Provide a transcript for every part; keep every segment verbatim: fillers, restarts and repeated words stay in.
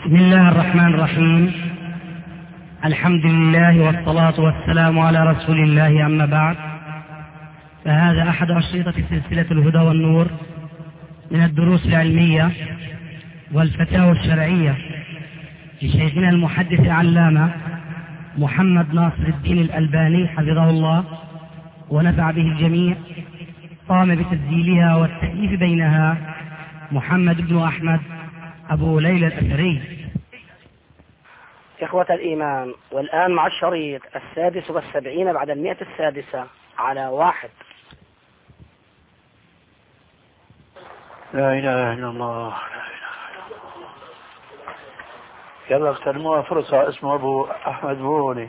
بسم الله الرحمن الرحيم. الحمد لله والصلاة والسلام على رسول الله، أما بعد، فهذا أحد أشرطة سلسلة الهدى والنور من الدروس العلمية والفتاوى الشرعية لشيخنا المحدث العلامة محمد ناصر الدين الألباني حفظه الله ونفع به الجميع. قام بتسجيلها والتأليف بينها محمد بن أحمد أبو ليلى الأثري. إخوة الإيمان، والآن مع الشريط السادس والسبعين بعد المئة السادسة على واحد. لا إله إلا الله، لا إله إلا الله. يلا اغتنموها فرصة. اسمه أبو أحمد بوني.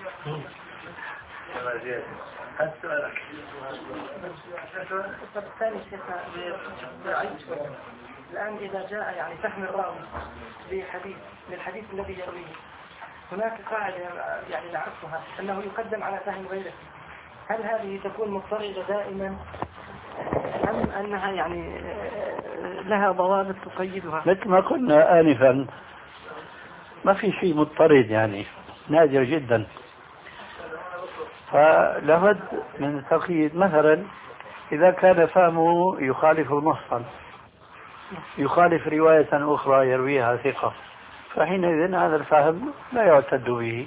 الآن إذا جاء يعني فهم الراوي لحديث للحديث الذي يرويه، هناك قاعدة يعني نعرفها أنه يقدم على فهم غيره. هل هذه تكون مضطردة دائما أم أنها يعني لها ضوابط تقيدها؟ مثل ما قلنا آنفا، ما في شيء مضطرد، يعني نادر جدا، فلابد من التقييد. مثلا إذا كان فهمه يخالف النص، يخالف رواية أخرى يرويها ثقة، فحينئذ هذا الفهم لا يعتد به.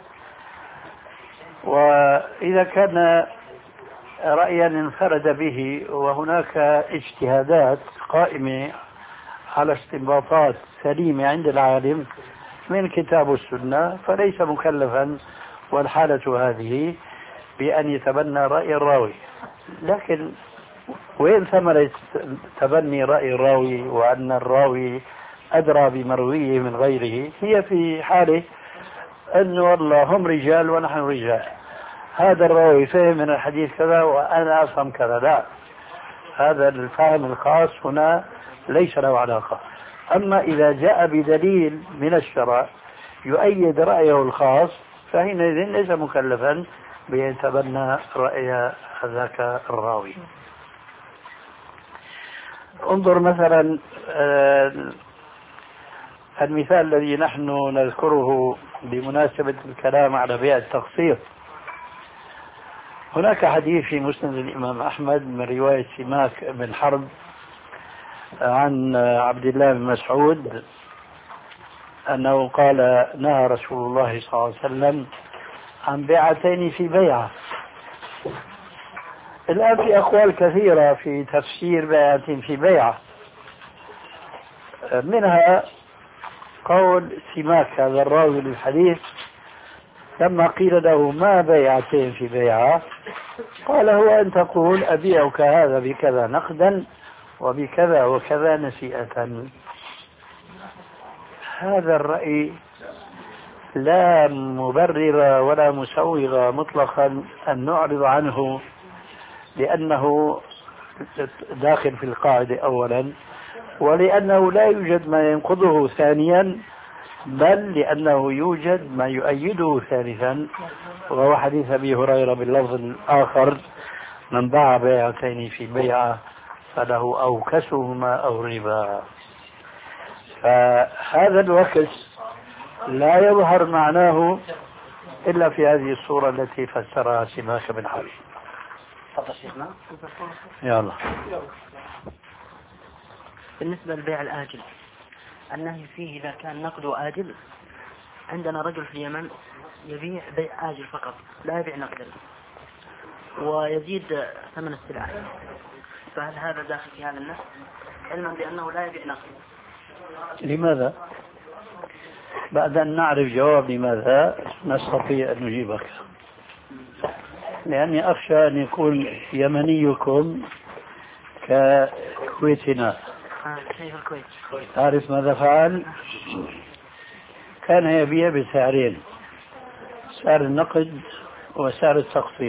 وإذا كان رأيا انفرد به وهناك اجتهادات قائمة على استنباطات سليمة عند العالم من كتاب السنة، فليس مكلفا والحالة هذه بأن يتبنى رأي الراوي. لكن وين ثمرة تبني رأي الراوي وأن الراوي أدرى بمرويه من غيره؟ هي في حاله أنه والله هم رجال ونحن رجال، هذا الراوي فهم من الحديث كذا وأنا أفهم كذا. لا، هذا الفهم الخاص هنا ليس له علاقة. أما إذا جاء بدليل من الشرع يؤيد رأيه الخاص، فحينئذ ليس مكلفا بيتبنى رأي ذاك الراوي. انظر مثلا المثال الذي نحن نذكره بمناسبة الكلام على بيع التقسيط. هناك حديث في مسند الإمام أحمد من رواية سماك بن حرب عن عبد الله بن مسعود أنه قال: نهى رسول الله صلى الله عليه وسلم عن بيعتين في بيعة. الآن في أقوال كثيرة في تفسير بيعتين في بيعة، منها قول سماك هذا الراوي للحديث لما قيل له: ما بيعتين في بيعة؟ قال: هو أن تقول أبيعك هذا بكذا نقدا وبكذا وكذا نسيئة. هذا الرأي لا مبرر ولا مسوغ مطلقا أن نعرض عنه، لأنه داخل في القاعدة أولا، ولأنه لا يوجد ما ينقضه ثانيا، بل لأنه يوجد ما يؤيده ثالثا، وهو حديث أبي هريرة باللفظ الآخر: من باع بيعتين في بيعة فله أوكسهما أو ربا. فهذا الوكس لا يظهر معناه إلا في هذه الصورة التي فسرها سماك بن حرب. تفضل شيخنا. يلا. بالنسبة للبيع الآجل، النهي فيه إذا كان نقده آجل. عندنا رجل في اليمن يبيع بيع آجل فقط، لا يبيع نقدا، ويزيد ثمن السلعة، فهل هذا داخل في هذا النهي علما بأنه لا يبيع نقدا؟ لماذا؟ بعد أن نعرف جواب لماذا نستطيع أن نجيبك، لأني أخشى أن يكون يمنيكم ككويتنا. كيف الكويت؟ تعرف ماذا فعل؟ كان يبيع بسعرين: سعر النقد وسعر التقسيط.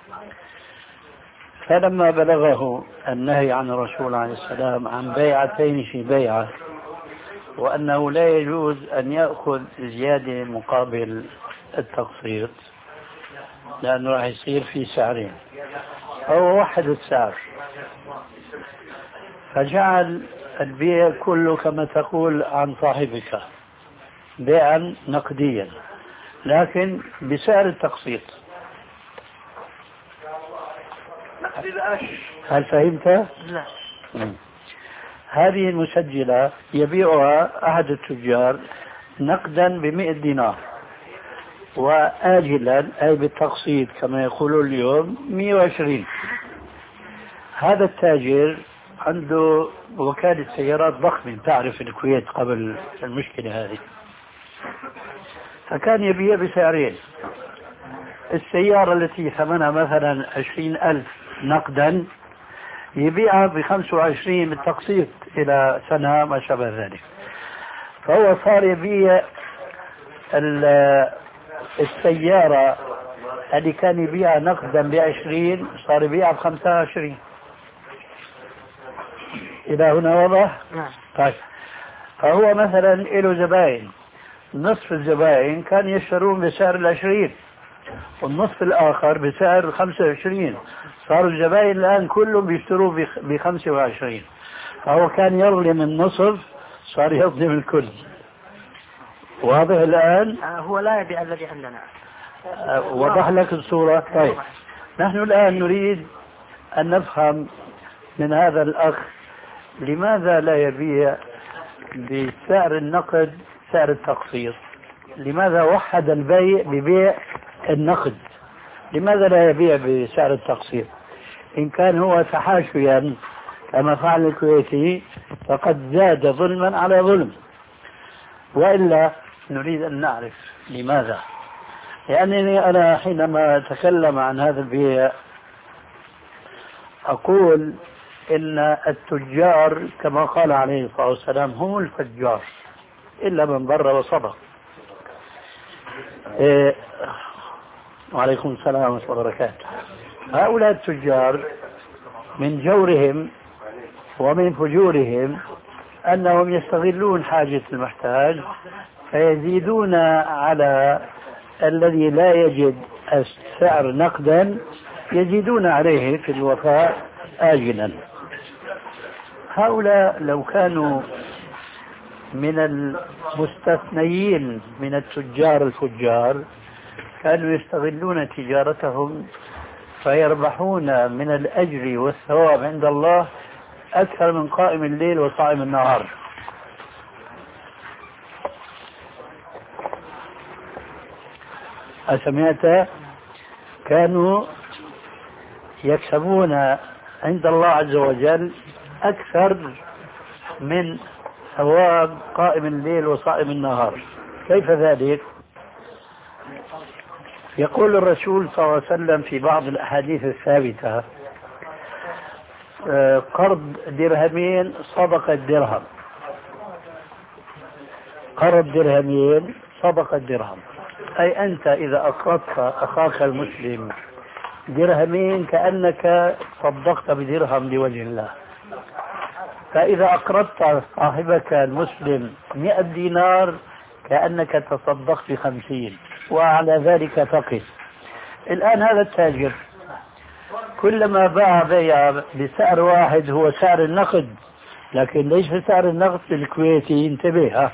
فلما بلغه النهي عن الرسول عليه السلام عن بيعتين في بيعة، وأنه لا يجوز أن يأخذ زيادة مقابل التقسيط لأنه راح يصير في سعرين، هو وحد السعر، فجعل البيع كله كما تقول عن صاحبك، بيعا نقديا لكن بسعر التقسيط. هل فهمت؟ لا. هذه المسجلة يبيعها أحد التجار نقدا بمئة دينار وآجلا أي بالتقسيط كما يقولون اليوم مئة وعشرين. هذا التاجر عنده وكالة سيارات ضخمة تعرف الكويت قبل المشكلة هذه، فكان يبيع بسعرين. السيارة التي ثمنها مثلا عشرين ألف نقدا يبيعها بخمس وعشرين بالتقسيط إلى سنة ما شابه ذلك. فهو صار يبيع السيارة اللي كان يبيعها نقدا بعشرين صار يبيعها بخمسة وعشرين. إلى هنا واضح؟ نعم. طيب فهو مثلا له زبائن، نصف الزبائن كان يشترون بسعر العشرين والنصف الآخر بسعر خمسة وعشرين، صاروا الزبائن الآن كلهم بيشتروا بخمسة وعشرين، فهو كان يظلم النصف صار يظلم الكل. واضح الآن؟ هو لا يبيع الذي عندنا. وضح لك الصورة. طيب نحن الآن نريد أن نفهم من هذا الأخ لماذا لا يبيع بسعر النقد سعر التقسيط؟ لماذا وحد البيع ببيع النقد؟ لماذا لا يبيع بسعر التقسيط؟ إن كان هو تحاشيا كما فعل الكويتي فقد زاد ظلما على ظلم، وإلا نريد أن نعرف لماذا. لأنني أنا حينما أتكلم عن هذا البيع أقول إن التجار كما قال عليه الصلاة والسلام هم الفجار إلا من بر وصدق. إيه وعليكم السلام ورحمة الله وبركاته. هؤلاء التجار من جورهم ومن فجورهم أنهم يستغلون حاجة المحتاج فيزيدون على الذي لا يجد السعر نقدا، يزيدون عليه في الوفاء آجلا. هؤلاء لو كانوا من المستثنيين من التجار الفجار كانوا يستغلون تجارتهم فيربحون من الأجر والثواب عند الله أكثر من قائم الليل وصائم النهار. أسمعت؟ كانوا يكسبون عند الله عز وجل أكثر من ثواب قائم الليل وصائم النهار. كيف ذلك؟ يقول الرسول صلى الله عليه وسلم في بعض الأحاديث الثابتة قرض درهمين صدقة درهم، قرض درهمين صدقة درهم، أي أنت إذا أقرضت أخاك المسلم درهمين كأنك صدقت بدرهم لوجه الله. فإذا أقرضت صاحبك المسلم مئة دينار كأنك تصدقت بخمسين، وعلى ذلك فقس. الآن هذا التاجر كلما باع بيع بسعر واحد هو سعر النقد، لكن ليش سعر النقد الكويتي؟ انتبه،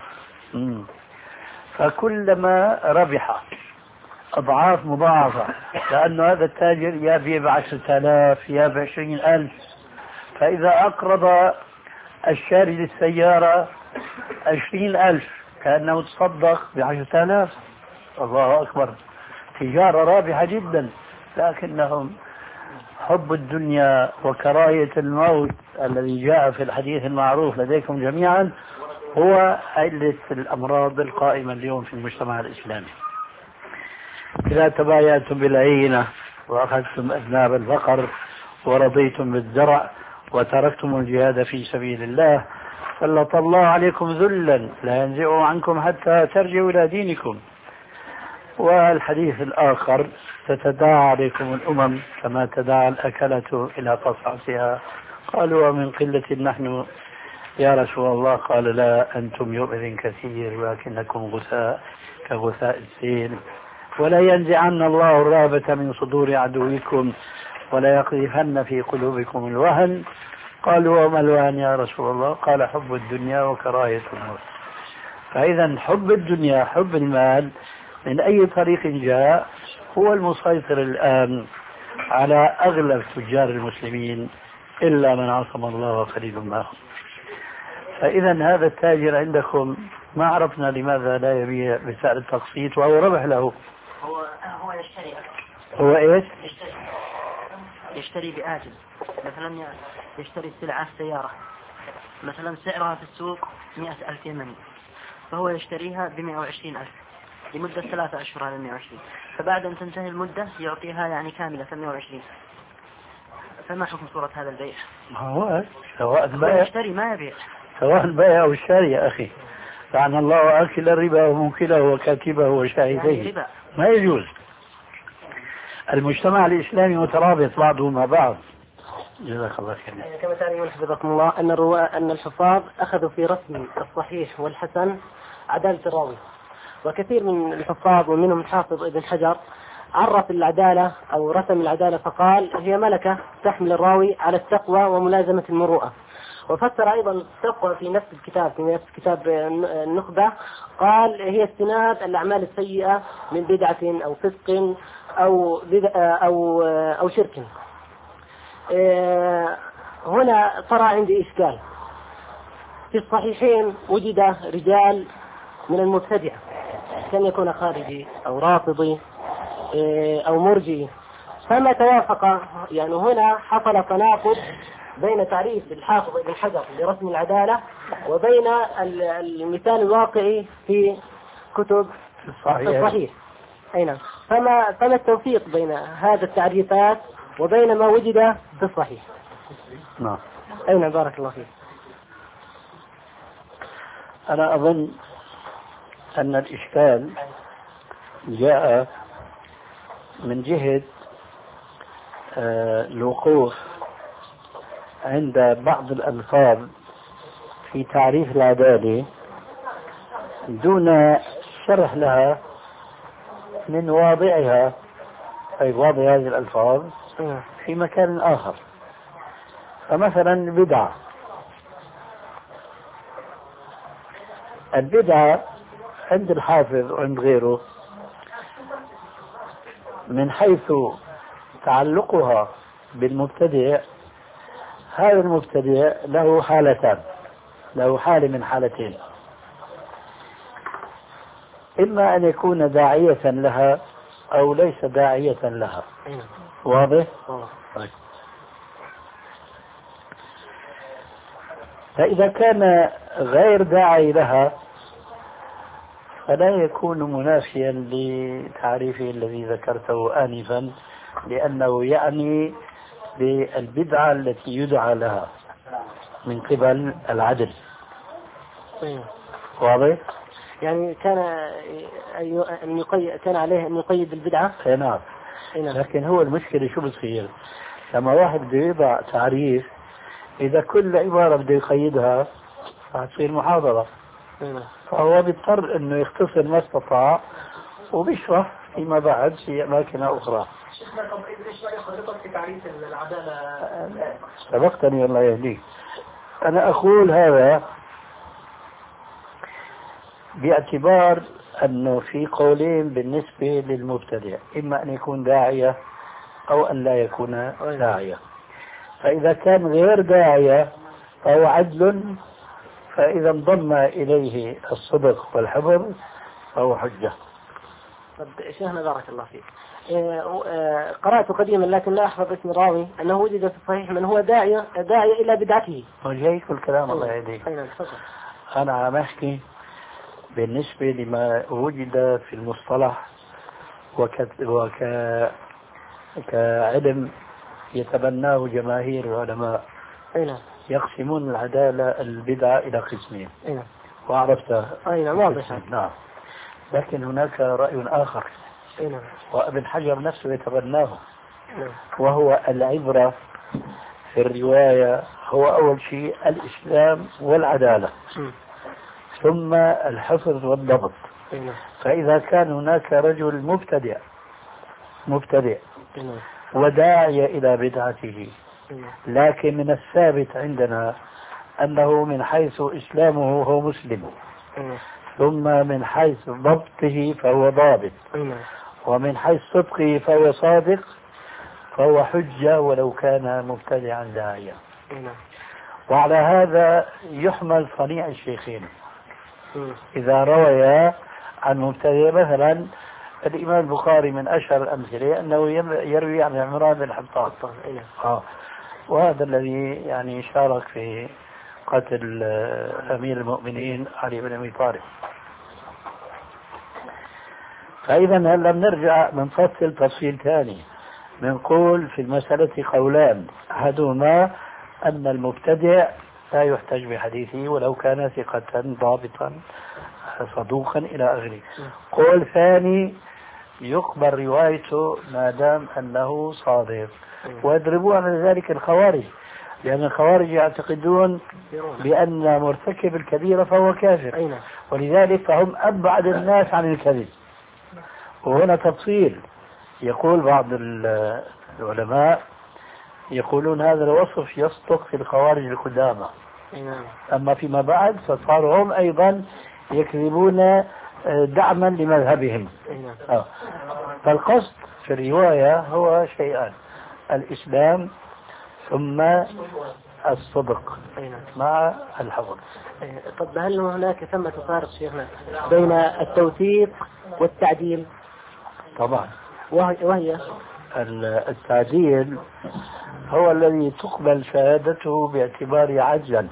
فكلما ربح أضعاف مضاعفة، لأن هذا التاجر يبيع بعشرة آلاف يا بعشرين ألف، فإذا أقرض الشاري للسيارة عشرين ألف كأنه تصدق بعشرة آلاف. الله أكبر، تجارة رابحة جدا، لكنهم حب الدنيا وكراهية الموت الذي جاء في الحديث المعروف لديكم جميعا هو علة الأمراض القائمة اليوم في المجتمع الإسلامي. إذا تبايعتم بالعينة وأخذتم أذناب البقر ورضيتم بالزرع وتركتم الجهاد في سبيل الله سلط الله عليكم ذلا لا ينزعه عنكم حتى ترجعوا إلى دينكم. والحديث الآخر تتداعى عليكم الأمم كما تداعى الأكلة إلى قصعتها. قالوا ومن قلة نحن يا رسول الله؟ قال لا، أنتم يومئذ كثير ولكنكم غثاء كغثاء السيل. ولا ينزعن الله الرهبة من صدور عدوكم ولا يقذفن في قلوبكم الوهن. قالوا وما الوهن يا رسول الله؟ قال حب الدنيا وكراهية الموت. فإذا حب الدنيا حب المال من أي طريق جاء هو المسيطر الآن على أغلب تجار المسلمين إلا من عصم الله وقليل معهم. فإذا هذا التاجر عندكم ما عرفنا لماذا لا يبيع بسعر التقسيط وهو ربح له. هو هو يشتري هو إيش؟ يشتري, يشتري بآجل. مثلا يشتري السلعة سيارة مثلا سعرها في السوق مئة ألف يمني، فهو يشتريها بمئة وعشرين ألف لمدة ثلاثة أشهر على مئة وعشرين، فبعد أن تنتهي المدة يعطيها يعني كاملة مئة وعشرين. فما حكم صورة هذا البيع؟ هو سواء البيع يشتري ما يبيع، سواء البيع أو الشاري يا أخي. لعن الله أكل الربا وموكله وكاتبه وشاهديه، يعني ما يجوز. المجتمع الإسلامي مترابط بعضه مع بعض. جزاك الله خير. كما تعلمون حفظكم الله أن الرواة أن الحفاظ أخذوا في رسم الصحيح والحسن عدالة الراوي، وكثير من الحفاظ ومنهم الحافظ ابن حجر عرف العدالة أو رسم العدالة فقال هي ملكة تحمل الراوي على التقوى وملازمة المروءة. وفسر أيضا التقوى في نفس الكتاب في نفس كتاب النخبة قال هي اجتناب الأعمال السيئة من بدعة أو فسق أو أو أو شرك. هنا طرأ عندي إشكال. في الصحيحين وجد رجال من المبتدعة، كان يكون خارجي أو رافضي أو مرجئي، فما توافق. يعني هنا حصل تناقض بين تعريف الحافظ ابن حجر لرسم العدالة وبين المثال الواقعي في كتب الصحيح. أين فما فما التوفيق بين هذا التعريفات وبين ما وجد في الصحيح؟ نعم. أين بارك الله فيك. أنا أظن أن الإشكال جاء من جهة الوقوف عند بعض الألفاظ في تعريف العدالة دون شرح لها من واضعها، أي واضع هذه الألفاظ في مكان آخر. فمثلا البدعة، البدعة عند الحافظ وعند غيره من حيث تعلقها بالمبتدع، هذا المبتدع له حالتان، له حالة من حالتين: إما أن يكون داعية لها أو ليس داعية لها. واضح؟ طيب. فإذا كان غير داعي لها فلا يكون منافيا لتعريفه الذي ذكرته آنفا، لأنه يعني بالبدعة التي يدعى لها من قبل العدل. واضح؟ يعني كان أن يقيد كان عليه أن يقيد البدعة. نعم. لكن هو المشكلة شو بتصير؟ لما واحد بده يضع تعريف، إذا كل عبارة بده يقيدها فتصير محاضرة، فهو بيضطر إنه يختصر ما استطاع وبيشرح فيما بعد في أماكن أخرى. شيخنا طب إيش رأيك حضرتك في تعريف العدالة؟ سبقتني الله يهديك. أنا أقول هذا باعتبار أنه في قولين بالنسبة للمبتدع: إما أن يكون داعية أو أن لا يكون داعية. فإذا كان غير داعية فهو عدل، فإذا انضم إليه الصدق والحبر فهو حجة. طب شيخنا بارك الله فيك، قرأت قديما لكن لا أحفظ اسم الراوي أنه وجد في الصحيح من هو داعية داعية إلى بدعته. وجاي كل كلام الله يهديك. أنا عم أحكي بالنسبة لما وجد في المصطلح وك... وك... كعلم يتبناه جماهير العلماء. أين يقسمون العدالة البدعة إلى قسمين. أين وعرفتها. أين واضح. نعم. لكن هناك رأي آخر. أين وابن حجر نفسه يتبناه. أين. وهو العبرة في الرواية هو أول شيء الإسلام والعدالة، م. ثم الحفظ والضبط. أين. فإذا كان هناك رجل مبتدع مبتدع أين. وداعي إلى بدعته، لكن من الثابت عندنا أنه من حيث إسلامه هو مسلم، ثم من حيث ضبطه فهو ضابط، ومن حيث صدقه فهو صادق، فهو حجة ولو كان مبتدعا داعيا. وعلى هذا يحمل صنيع الشيخين إذا روي عن مبتدع. مثلا الإمام البخاري من أشهر الأمثلة أنه يروي عن عمران بن حطاب، آه. وهذا الذي يعني شارك في قتل أمير المؤمنين علي بن أبي طالب. فإذا هلا بنرجع بنفصل تفصيل ثاني، بنقول في المسألة قولان، أحدهما أن المبتدع لا يحتج بحديثه ولو كان ثقة ضابطا صدوقا إلى آخره. قول ثاني يقبل روايته ما دام أنه صادق، ويضربوا على ذلك الخوارج، لأن الخوارج يعتقدون بأن مرتكب الكبيرة فهو كافر، ولذلك فهم أبعد الناس عن الكذب. وهنا تفصيل، يقول بعض العلماء يقولون هذا الوصف يصدق في الخوارج القدامى، أما فيما بعد فصاروا هم أيضا يكذبون دعما لمذهبهم. آه. فالقصد في الرواية هو شيئان، الإسلام ثم الصدق مع الحفظ. طب هل هناك ثمة فارق شيخنا بين التوثيق والتعديل؟ طبعا، وهي التعديل هو الذي تقبل شهادته باعتبار عجزا،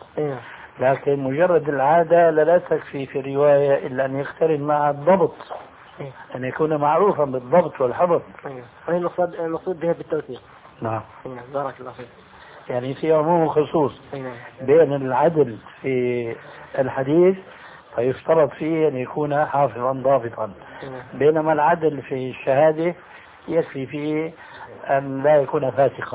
لكن مجرد العادة لا تكفي في الرواية إلا أن يقترن مع الضبط، أن يكون معروفا بالضبط والحفظ. وهي المقصود بها بالتوثيق. نعم. بارك الله فيك. يعني في عموم وخصوص بين العدل في الحديث فيشترط فيه أن يكون حافظا ضابطا، بينما العدل في الشهادة يكفي فيه أن لا يكون فاسقا.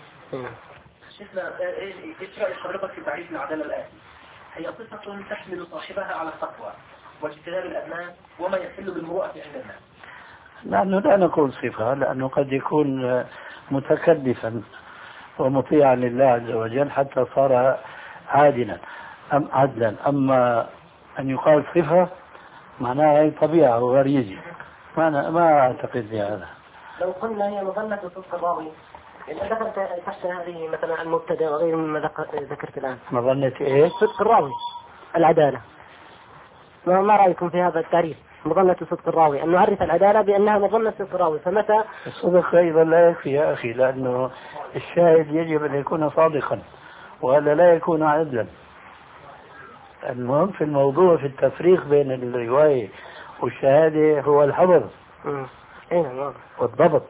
شيخنا ايش رأي حضرتك في تعريف العدالة الآتي؟ هي صفة تحمل صاحبها على التقوى واجتناب الأدنى وما يحل بالمروءة عند الناس. نحن لا نقول صفة، لأنه قد يكون متكلفا ومطيعا لله عز وجل حتى صار عادلا أم عدلا. أما أن يقال صفة معناها هي طبيعة وغريزة، ما ما أعتقد بهذا. لو قلنا هي مظنة صدق الراوي، إذا دخلت تحت هذه مثلا المبتدأ وغير مما ذكرت الآن، مظنة إيه؟ صدق الراوي، العدالة. ما رأيكم في هذا التعريف؟ مظنة صدق الراوي، أن نعرف العدالة بأنها مظنة صدق الراوي، فمتى الصدق أيضا لا يكفي يا أخي، لأنه الشاهد يجب أن يكون صادقا وهذا لا يكون عدلا. المهم في الموضوع في التفريق بين الرواية والشهادة هو الحفظ والضبط،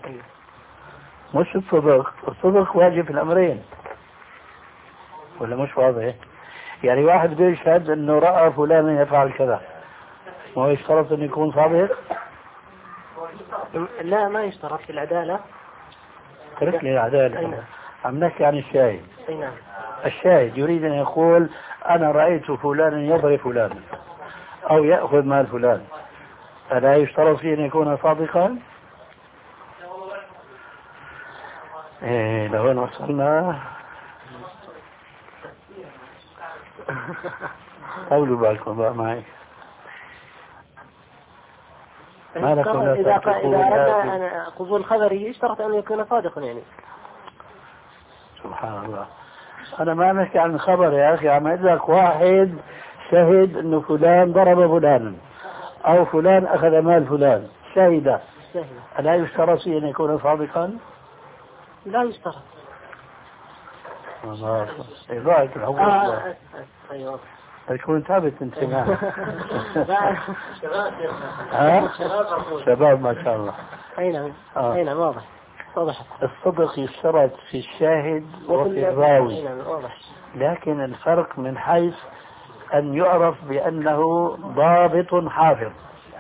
مش الصدق. الصدق واجب في الأمرين، ولا مش واضح؟ يعني واحد بده يشهد أنه رأى فلان يفعل كذا، ما هو يشترط أن يكون صادق؟ لا، ما يشترط في العدالة. ترك لي العدالة، عم نحكي عن الشاهد. الشاهد يريد أن يقول أنا رأيت فلانا يضرب فلانا أو يأخذ مال فلان، ألا يشترط فيه أن يكون صادقا؟ إيه لو وصلنا قولوا بالكم بقى معي. ما لكم لا إذا أردنا قبول خبري يشترط أن يكون صادقا يعني. سبحان الله، أنا ما نحكي عن خبر يا أخي، عم أقول لك واحد شهد أنه فلان ضرب فلانا أو فلان أخذ مال فلان، شهد، ألا يشترط أن يكون صادقا؟ لا يشترط. الله إضاعة الحقوق. آه أيوة. يكون ثابت انتباه. ها؟ شباب ما شاء الله. أي نعم. أي نعم واضح. واضح. الصدق يشترط في الشاهد وفي الراوي، لكن الفرق من حيث أن يعرف بأنه ضابط حافظ،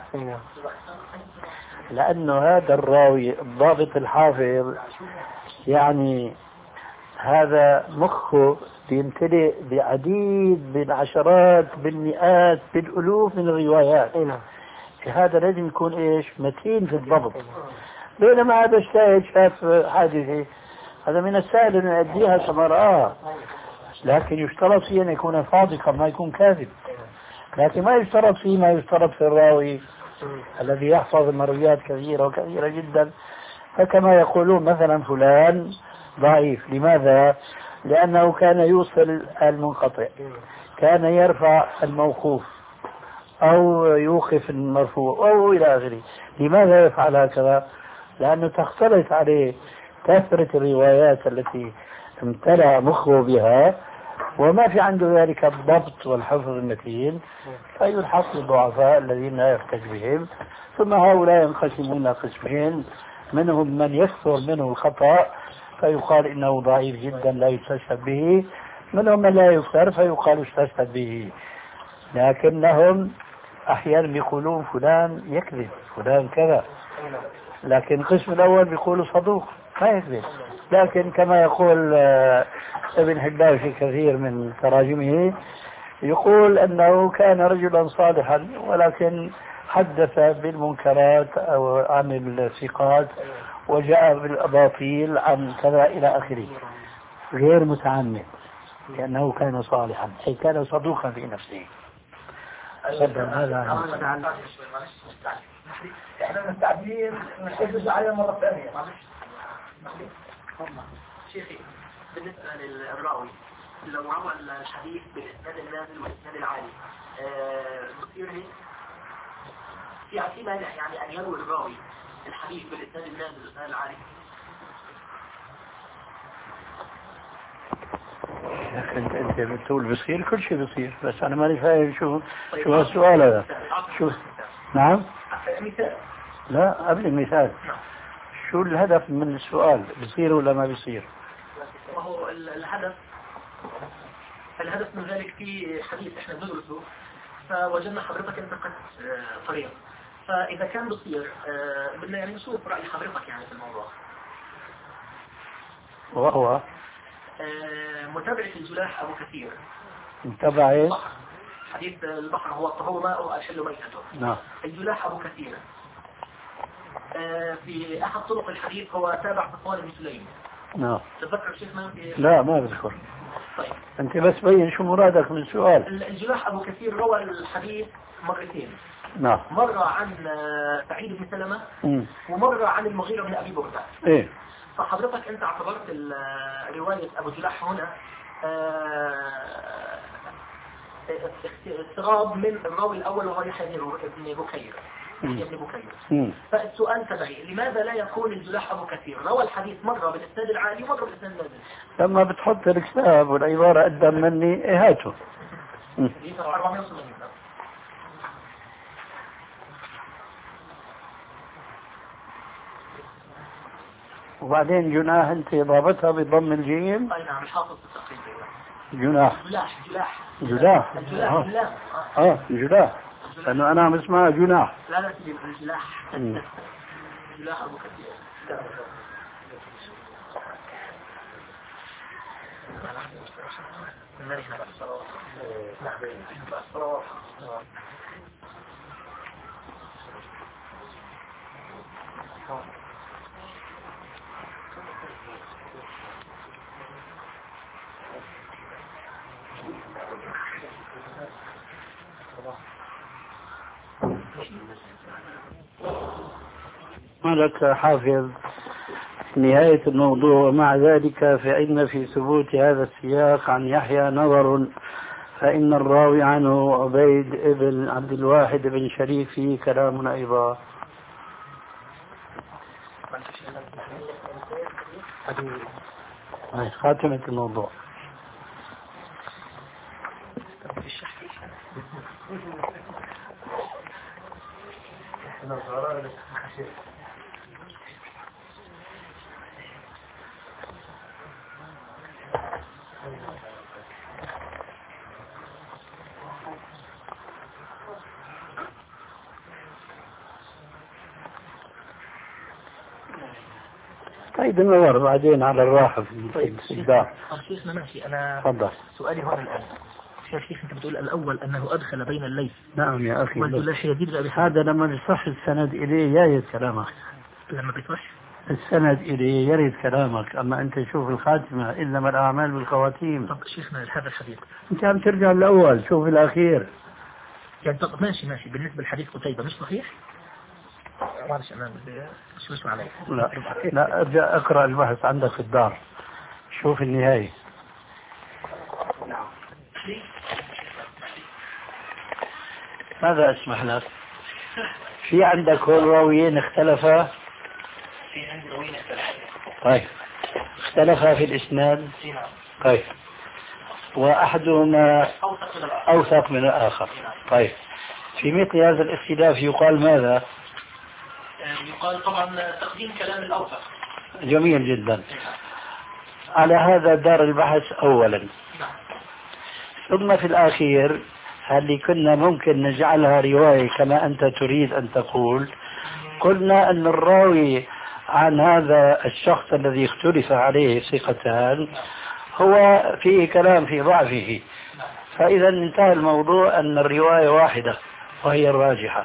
لأنه هذا الراوي الضابط الحافظ يعني هذا مخه يمتلئ بعديد بالعشرات بالمئات بالألوف من الروايات، هذا لازم يكون إيش متين في الضبط. بينما هذا الشاهد شاف حادثة هذا من السهل أن يؤديها كما رآها، لكن يشترط فيه أن يكون صادقا ما يكون كاذب، لكن ما يشترط فيه ما يشترط في الراوي الذي يحفظ مرويات كثيرة وكثيرة جدا. فكما يقولون مثلا فلان ضعيف، لماذا؟ لأنه كان يوصل المنقطع، كان يرفع الموقوف أو يوقف المرفوع أو إلى آخره. لماذا يفعل هكذا؟ لأنه تختلط عليه كثرة الروايات التي امتلأ مخه بها، وما في عنده ذلك الضبط والحفظ المتين، فيلحق بالضعفاء الذين لا يحتج بهم. ثم هؤلاء ينقسمون إلى قسمين، منهم من يكثر منه الخطأ فيقال إنه ضعيف جدا لا يستشهد به، منهم من لا يكثر فيقال استشهد به. لكنهم أحيانا يقولون فلان يكذب فلان كذا، لكن القسم الأول بيقولوا صدوق ما يكذب. لكن كما يقول ابن حبان في كثير من تراجمه، يقول أنه كان رجلا صالحا ولكن حدث بالمنكرات أو عن الثقات وجاء بالأباطيل عن كذا إلى آخره، غير متعمد، لأنه كان صالحا أي كان صدوقا في نفسه. هذا احنا مستعجلين نحدث عليها مرة ثانية. شيخي بالنسبة للراوي لو روى الحديث بالإسناد النازل والإسناد العالي مصيره في في مانع يعني أن يروي الراوي الحديث بالإسناد النازل والإسناد العالي؟ يا أخي أنت أنت بتقول بصير كل شيء بصير، بس أنا ماني فاهم شو شو هالسؤال هذا. شو نعم؟ مثال. لا قبل المثال، شو الهدف من السؤال؟ بصير ولا ما بصير؟ وهو الهدف الهدف من ذلك في حديث احنا بندرسه فوجدنا حضرتك انت قد طريق، فاذا كان بصير بدنا يعني نشوف راي حضرتك يعني في الموضوع. وهو متابعة الجلاح ابو كثير. متابعة حديث البحر هو الطهور ماءه الحل ميتته. نعم. الجلاح ابو كثير في احد طرق الحديث هو تابع صفوان بن سليم. نعم. تذكر شيخنا في لا ما بذكر. طيب انت بس بين شو مرادك من السؤال. الجلاح ابو كثير روى الحديث مرتين. نعم. مرة عن سعيد بن سلمة م. ومرة عن المغيرة بن ابي بردة. ايه. فحضرتك انت اعتبرت رواية ابو جلاح هنا استغراب من الراوي الاول وهو يحيى بن بكير. يحيى بن بكير. فالسؤال تبعي لماذا لا يكون الجلاح ابو كثير روى الحديث مرة بالاسناد العالي ومرة بالاسناد النازل؟ لما بتحط الكتاب والعبارة قدام مني ايه هاته. وبعدين جناح انت ضابطها بضم الجيم. اي نعم حافظ التقريب. جناح. جلاح جلاح. جلاح. الجلاح اه, جلاح. آه. جلاح. لأنه أنا عم اسمها جناح. لا لا تجيب الجلاح. جلاح أبو كثير. مالك حافظ نهاية الموضوع. ومع ذلك فإن في ثبوت هذا السياق عن يحيى نظر، فإن الراوي عنه عبيد ابن عبد الواحد بن شريف فيه كلام أيضا. هاي خاتمة الموضوع. طيب النظر بعدين على الراحة في الإبداع. شيخنا ماشي أنا تفضل. سؤالي هنا الآن يا شيخ أنت بتقول الأول أنه أدخل بين الليث. نعم يا أخي. والجلاح يزيد أبي هذا لما بيصح السند إليه يرد كلامك. لما بيصح السند إليه يرد كلامك، أما أنت شوف الخاتمة إنما الأعمال بالخواتيم. طب شيخنا هذا الحديث أنت عم ترجع الأول شوف الأخير. يعني طب ماشي ماشي بالنسبة لحديث قتيبة مش صحيح؟ معلش أنا شو اسمع علي. لا لا ارجع اقرأ البحث عندك في الدار شوف النهاية. ماذا اسمح لك؟ في عندك هول راويين اختلفا؟ في عندي راويين اختلفا. طيب اختلفا في الإسناد؟ طيب وأحدهما أوثق من الآخر. طيب في مثل هذا الاختلاف يقال ماذا؟ يقال طبعا تقديم كلام الأوثق. جميل جدا. على هذا دار البحث أولا، ثم في الأخير هل كنا ممكن نجعلها رواية كما أنت تريد أن تقول؟ قلنا أن الراوي عن هذا الشخص الذي اختلف عليه ثقتان هو فيه كلام في ضعفه، فإذا انتهى الموضوع أن الرواية واحدة وهي الراجحة.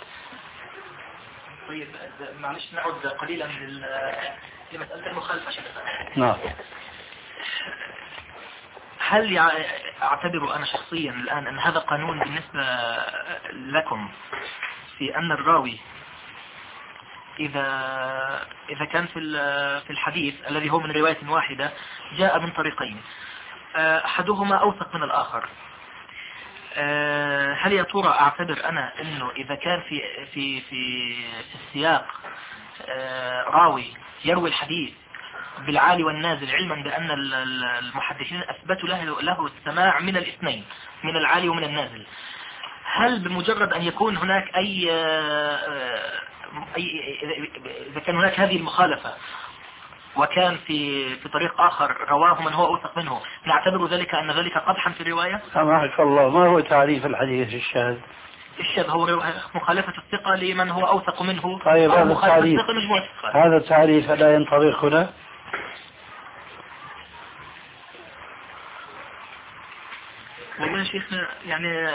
طيب معلش نعود قليلا لمسألة المخالفة. نعم. هل أعتبر أنا شخصيا الآن أن هذا قانون بالنسبة لكم في أن الراوي إذا إذا كان في في الحديث الذي هو من رواية واحدة جاء من طريقين أحدهما أوثق من الآخر، هل يا ترى أعتبر أنا أنه إذا كان في في في, في السياق راوي يروي الحديث بالعالي والنازل علما بأن المحدثين أثبتوا له له السماع من الاثنين من العالي ومن النازل، هل بمجرد أن يكون هناك أي إذا كان هناك هذه المخالفة وكان في في طريق آخر رواه من هو أوثق منه نعتبر ذلك أن ذلك قدحا في الرواية؟ سامحك الله، ما هو تعريف الحديث الشاذ؟ الشاذ هو مخالفة الثقة لمن هو أوثق منه. طيب هذا التعريف هذا التعريف لا ينطبق هنا؟ والله شيخنا يعني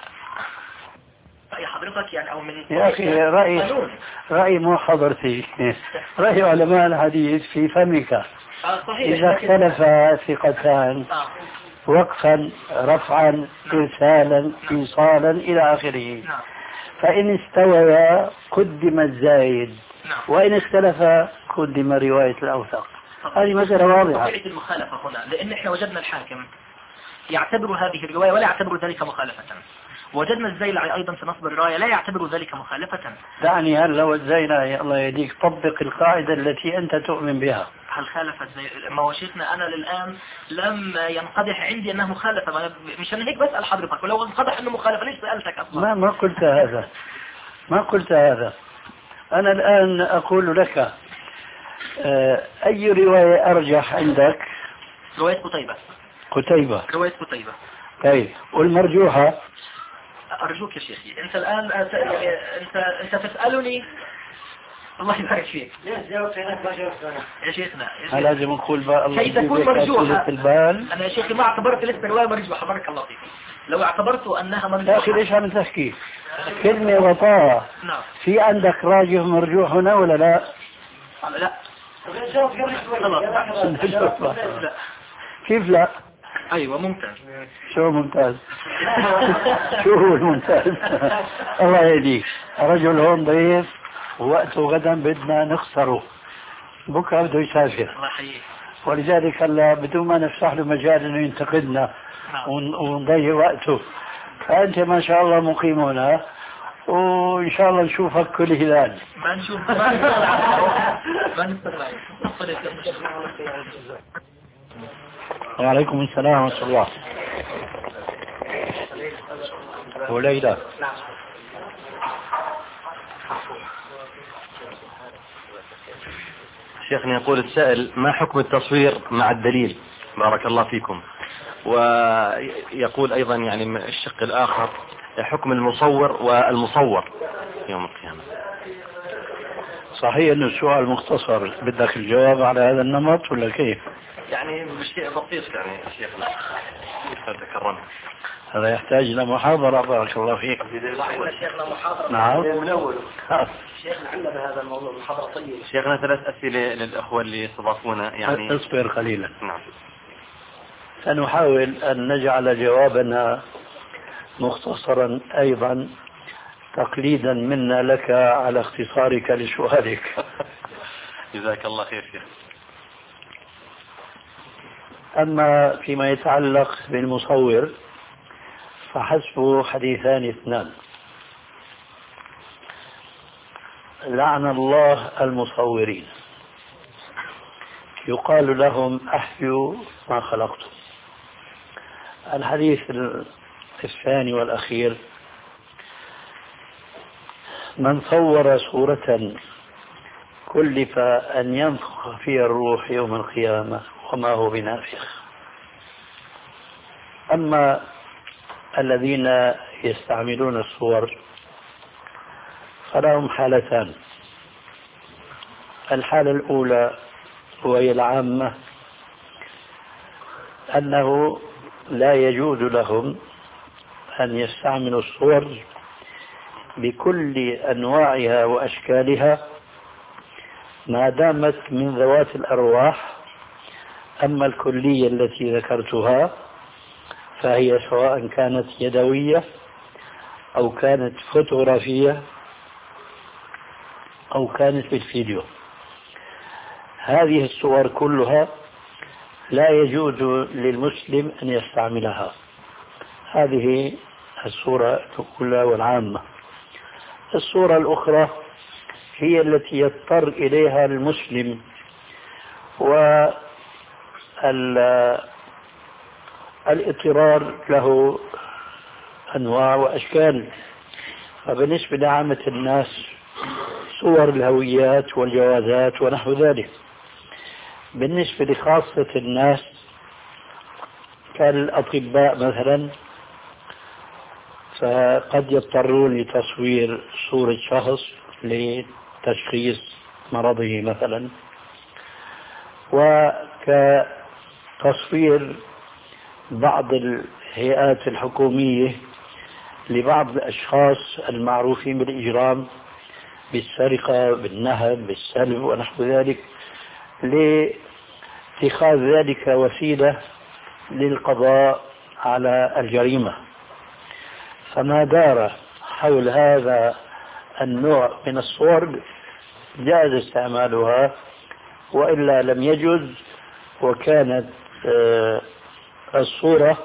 رأي حضرتك يعني أو من يا أخي رأي رأي مو حضرتي رأي علماء الحديث في فمك. آه إذا اختلف ثقتان آه. وقفا رفعا إرسالا إيصالا إلى آخره، نعم. فإن استوى قدم الزايد، نعم. وإن اختلف قدم رواية الأوثق. هذه مسألة واضحة. طبيعة المخالفة هنا لأن إحنا وجدنا الحاكم يعتبر هذه الرواية ولا يعتبر ذلك مخالفة، وجدنا الزيلعي أيضا في نصب الراية لا يعتبر ذلك مخالفة. دعني هل لو الزيلعي الله يهديك طبق القاعدة التي أنت تؤمن بها. هل خالف الزيلعي؟ ما هو شيخنا أنا للآن لم ينقدح عندي أنه مخالفة، مش أنا هيك بسأل حضرتك، ولو انقدح أنه مخالفة ليش سألتك أصلا؟ ما ما قلت هذا ما قلت هذا أنا الآن أقول لك أي رواية أرجح عندك؟ رواية قتيبة. قتيبة. رواية قتيبة. طيب والمرجوحة؟ أرجوك يا شيخي أنت الآن أنت أنت, أنت تسألني الله يبارك فيك. يا شيخنا لازم نقول بقى الله كي تكون مرجوحة البال. أنا يا شيخي ما اعتبرت لسه رواية مرجوحة بارك الله فيك. لو اعتبرت أنها مرجوحة يا أخي ليش عم تحكي كلمة وطاعة؟ نعم. في عندك راجح مرجوح هنا ولا لا؟ لا. لا. كيف لا؟ أيوة ممتاز. شو ممتاز؟ شو هو الممتاز؟ الله يهديك، رجل هون ضيف ووقته غدا بدنا نخسره، بكره بده يسافر. الله يحييك. ولذلك هلا بدون ما نفتح له مجال انه ينتقدنا ونضيع وقته، فانت ما شاء الله مقيم هنا وان شاء الله نشوفك كل هلال. ما نشوف ما نستغرب. وعليكم السلام ورحمة الله. وليلى. شيخنا يقول السائل ما حكم التصوير مع الدليل؟ بارك الله فيكم. ويقول أيضا يعني الشق الآخر حكم المصور والمصور يوم القيامة. صحيح أنه السؤال مختصر، بدك الجواب على هذا النمط ولا كيف؟ يعني بشيء بسيط يعني شيخنا تكرمت. هذا يحتاج إلى محاضرة. بارك الله فيك. شيخنا محاضرة. نعم. من أول. شيخنا عندنا بهذا الموضوع محاضرة طيبة. شيخنا ثلاث أسئلة للأخوة اللي استضافونا يعني. اصبر قليلا. نعم. سنحاول أن نجعل جوابنا مختصرا أيضا تقليدا منا لك على اختصارك لسؤالك. جزاك الله خير شيخ. أما فيما يتعلق بالمصور فحسبه حديثان اثنان: لعن الله المصورين، يقال لهم أحيوا ما خلقتم. الحديث الثاني والأخير: من صور صورة كلف أن ينفخ فيها الروح يوم القيامة وما هو بنافخ. أما الذين يستعملون الصور فلهم حالتان: الحالة الأولى وهي العامة، أنه لا يجوز لهم أن يستعملوا الصور بكل أنواعها وأشكالها ما دامت من ذوات الأرواح. أما الكلية التي ذكرتها فهي سواء كانت يدوية أو كانت فوتوغرافية أو كانت بالفيديو، هذه الصور كلها لا يجوز للمسلم أن يستعملها. هذه الصورة الأولى والعامة. الصورة الأخرى هي التي يضطر إليها المسلم، والاضطرار له أنواع وأشكال. فبالنسبة لعامة الناس صور الهويات والجوازات ونحو ذلك. بالنسبة لخاصة الناس كالأطباء مثلا فقد يضطرون لتصوير صورة شخص لتشخيص مرضه مثلا، وكتصوير بعض الهيئات الحكومية لبعض الأشخاص المعروفين بالإجرام بالسرقة بالنهب بالسلب ونحو ذلك، لاتخاذ ذلك وسيلة للقضاء على الجريمة. فما دار حول هذا النوع من الصور جاز استعمالها، وإلا لم يجوز. وكانت الصورة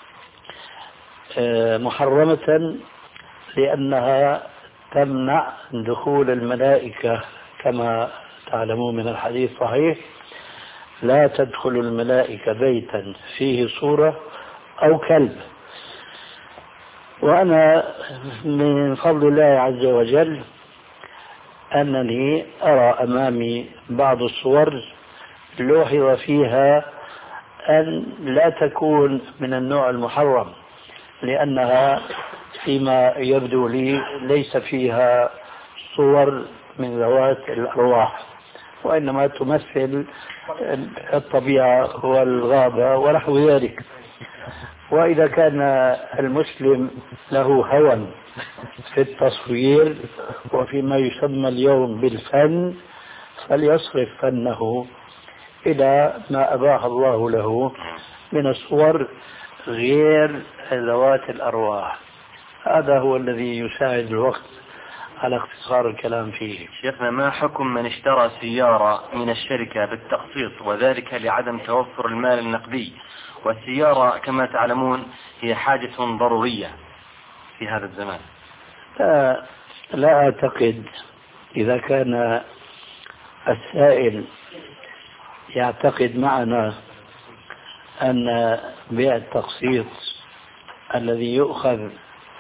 محرمة لأنها تمنع دخول الملائكة، كما تعلمون من الحديث صحيح: لا تدخل الملائكة بيتا فيه صورة أو كلب. وأنا من فضل الله عز وجل أنني أرى أمامي بعض الصور لوحظ فيها أن لا تكون من النوع المحرم، لأنها فيما يبدو لي ليس فيها صور من ذوات الأرواح، وإنما تمثل الطبيعة والغابة ونحو ذلك. وإذا كان المسلم له هوى في التصوير وفيما يسمى اليوم بالفن فليصرف فنه إلى ما أباح الله له من الصور غير ذوات الأرواح. هذا هو الذي يساعد الوقت على اختصار الكلام فيه. شيخنا، ما حكم من اشترى سيارة من الشركة بالتقسيط وذلك لعدم توفر المال النقدي، والسيارة كما تعلمون هي حاجة ضرورية في هذا الزمان؟ لا, لا أعتقد إذا كان السائل يعتقد معنا أن بيع التقسيط الذي يؤخذ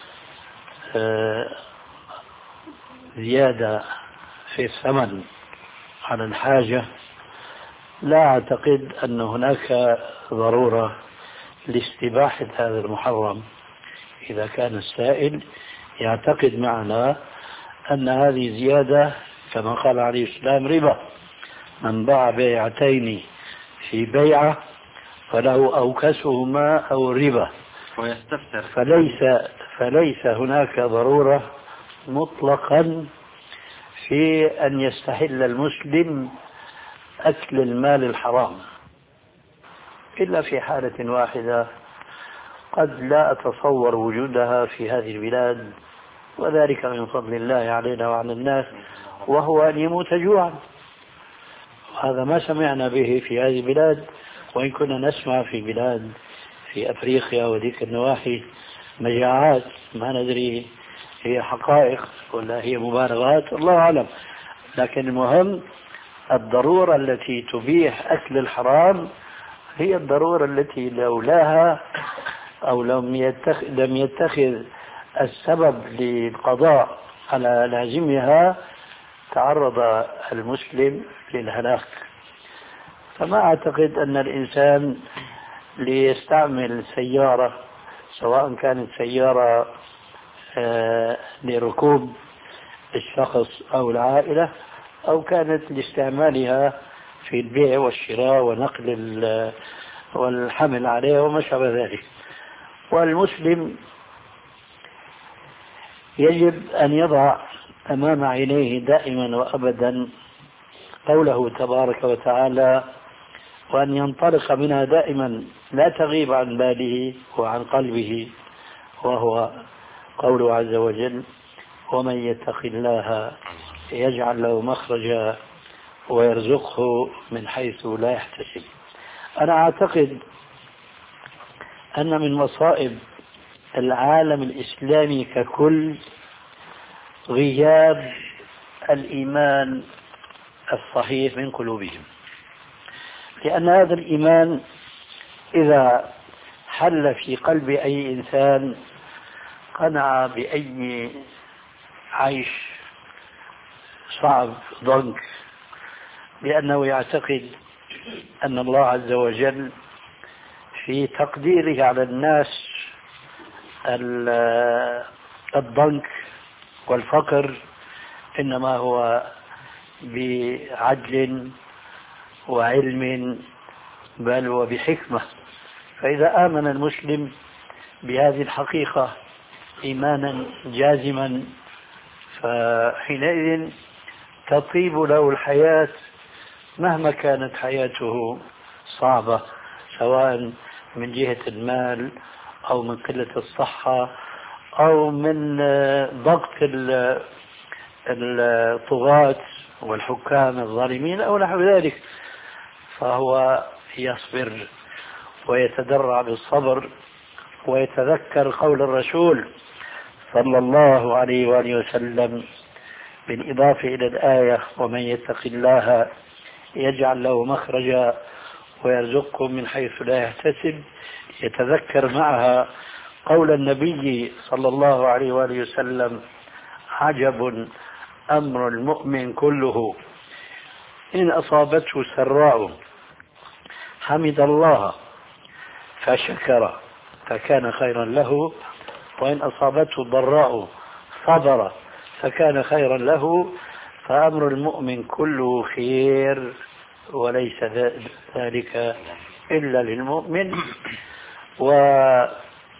زيادة في الثمن على الحاجة، لا أعتقد أن هناك ضرورة لاستباحة هذا المحرم. إذا كان السائل يعتقد معنا أن هذه زيادة كما قال عليه السلام ربا، من باع بيعتين في بيعة فله أوكسهما أو ربا، ويستفسر. فليس, فليس هناك ضرورة مطلقا في أن يستحل المسلم أكل المال الحرام، إلا في حالة واحدة قد لا أتصور وجودها في هذه البلاد، وذلك من فضل الله علينا وعلى الناس، وهو أن يموت جوعا. هذا ما سمعنا به في هذه البلاد، وإن كنا نسمع في بلاد في أفريقيا وذيك النواحي مجاعات ما ندري هي حقائق ولا هي مبالغات، الله أعلم. لكن المهم الضرورة التي تبيح أكل الحرام هي الضرورة التي لولاها أو لم يتخذ, لم يتخذ السبب للقضاء على لازمها تعرض المسلم للهلاك. فما أعتقد أن الإنسان ليستعمل سيارة، سواء كانت سيارة لركوب الشخص أو العائلة أو كانت لاستعمالها في البيع والشراء ونقل والحمل عليه وما شابه ذلك. والمسلم يجب أن يضع أمام عينيه دائما وأبدا قوله تبارك وتعالى، وأن ينطلق منها دائما لا تغيب عن باله وعن قلبه، وهو قوله عز وجل: ومن يتق الله يجعل له مخرجا ويرزقه من حيث لا يحتسب. أنا أعتقد أن من مصائب العالم الإسلامي ككل غياب الإيمان الصحيح من قلوبهم، لأن هذا الإيمان إذا حل في قلب أي إنسان قنع بأي عيش صعب ضنك، لأنه يعتقد أن الله عز وجل في تقديره على الناس الضنك والفقر إنما هو بعدل وعلم بل وبحكمة. فإذا آمن المسلم بهذه الحقيقة إيمانا جازما فحينئذ تطيب له الحياة مهما كانت حياته صعبة، سواء من جهة المال أو من قلة الصحة أو من ضغط الطغاة والحكام الظالمين أو نحو ذلك، فهو يصبر ويتدرع بالصبر ويتذكر قول الرسول صلى الله عليه وآله وسلم بالإضافة إلى الآية: ومن يتق الله يجعل له مخرجا ويرزقه من حيث لا يحتسب. يتذكر معها قول النبي صلى الله عليه وآله وسلم: عجب أمر المؤمن كله، إن أصابته سراء حمد الله فشكر فكان خيرا له، وإن أصابته ضراء صبر فكان خيرا له، فأمر المؤمن كله خير وليس ذلك إلا للمؤمن. وبناء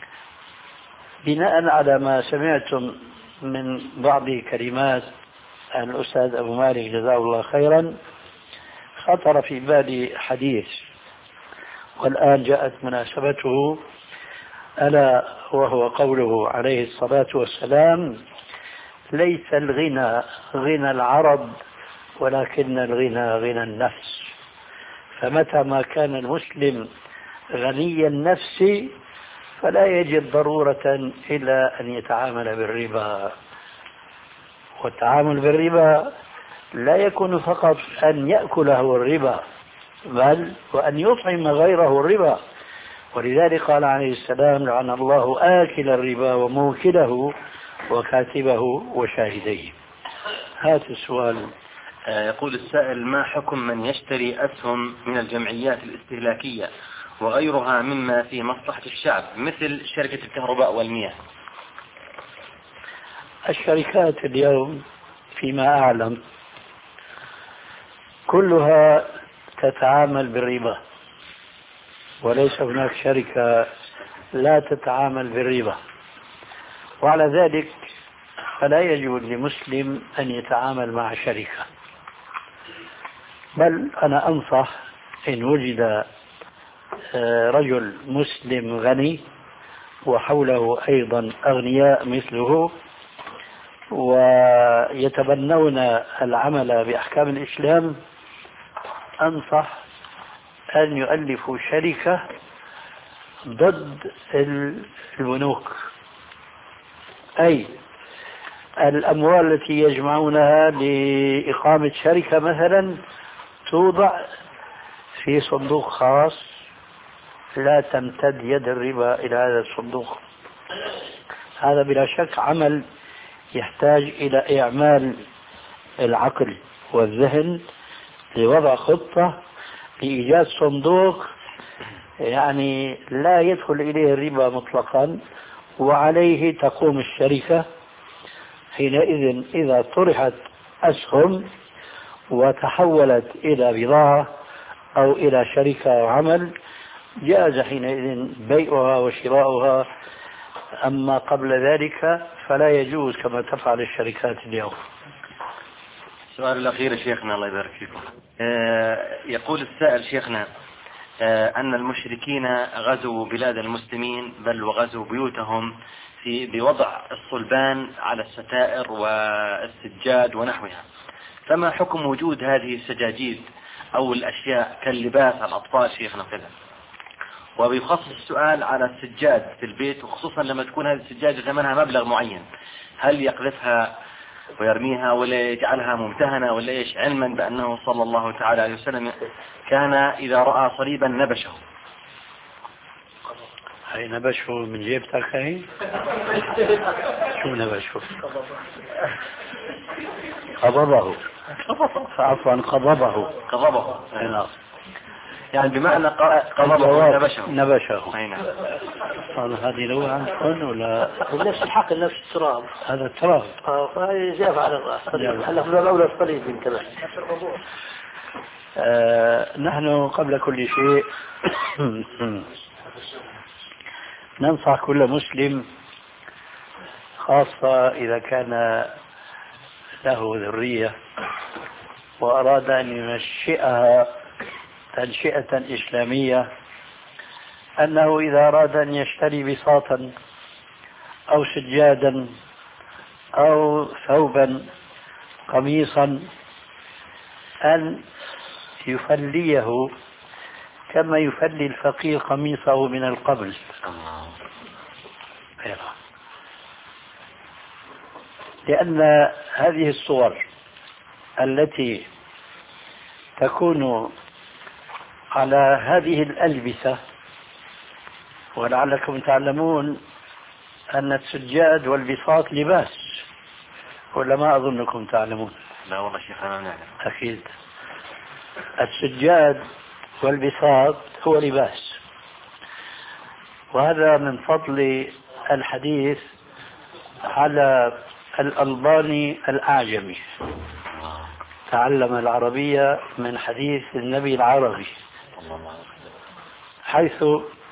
على ما سمعتم من بعض كلمات الأستاذ أبو مالك جزاه الله خيرا، خطر في بالي حديث والآن جاءت مناسبته، ألا وهو قوله عليه الصلاة والسلام: ليس الغنى غنى العرب ولكن الغنى غنى النفس. فمتى ما كان المسلم غني النفس فلا يجد ضرورة إلا أن يتعامل بالربا. والتعامل بالربا لا يكون فقط أن يأكله الربا بل وأن يطعم غيره الربا، ولذلك قال عليه السلام: لعن الله آكل الربا وموكله وكاتبه وشاهديه. هذا السؤال. يقول السائل: ما حكم من يشتري أسهم من الجمعيات الاستهلاكية وغيرها مما في مصلحة الشعب مثل شركة الكهرباء والمياه؟ الشركات اليوم فيما أعلم كلها تتعامل بالربا، وليس هناك شركة لا تتعامل بالربا، وعلى ذلك فلا يجوز لمسلم أن يتعامل مع شركة. بل أنا أنصح إن وجد رجل مسلم غني وحوله أيضا أغنياء مثله ويتبنون العمل بأحكام الإسلام، أنصح أن يؤلفوا شركة ضد البنوك، أي الأموال التي يجمعونها لإقامة شركة مثلا توضع في صندوق خاص لا تمتد يد الربا إلى هذا الصندوق. هذا بلا شك عمل يحتاج إلى إعمال العقل والذهن لوضع خطة لإيجاد صندوق يعني لا يدخل إليه الربا مطلقا، وعليه تقوم الشركة. حينئذ إذا طرحت أسهم وتحولت إلى بضاعة أو إلى شركة وعمل جاز حينئذ بيعها وشراؤها، أما قبل ذلك فلا يجوز كما تفعل الشركات اليوم. السؤال الأخير شيخنا الله يبارك فيكم. آه يقول السائل شيخنا آه أن المشركين غزوا بلاد المسلمين بل وغزوا بيوتهم في بوضع الصلبان على الستائر والسجاد ونحوها، فما حكم وجود هذه السجاجيد أو الأشياء كاللباس على الأطفال شيخنا كذا؟ وبيخصص السؤال على السجاد في البيت، وخصوصا لما تكون هذه السجادة ثمنها مبلغ معين، هل يقذفها ويرميها ولا يجعلها ممتهنة ولا إيش، علما بأنه صلى الله تعالى عليه وسلم كان إذا رأى صليبا نبشه. هاي نبشه من جيبتك هاي؟ شو نبشه؟ قبضه، عفوا قبضه قبضه نعم، يعني بمعنى قبضه نبشه نبشه. هذا هذه لغة عندكم ولا نفس الحق نفس التراب؟ هذا التراب اه فهي جاف على الراس. هلا من الاولى الصليب يمكن. آه نحن قبل كل شيء ننصح كل مسلم، خاصة إذا كان له ذرية وأراد أن ينشئها تنشئة إسلامية، أنه إذا أراد أن يشتري بساطا أو سجادا أو ثوبا قميصا أن يفليه كما يفلي الفقير قميصه من القبل. لأن هذه الصور التي تكون على هذه الألبسة، ولعلكم تعلمون أن السجاد والبساط لباس، ولا ما أظنكم تعلمون؟ لا والله شيخ أنا نعلم. أكيد السجاد والبساط هو لباس، وهذا من فضل الحديث على الألباني الأعجمي، تعلم العربية من حديث النبي العربي، حيث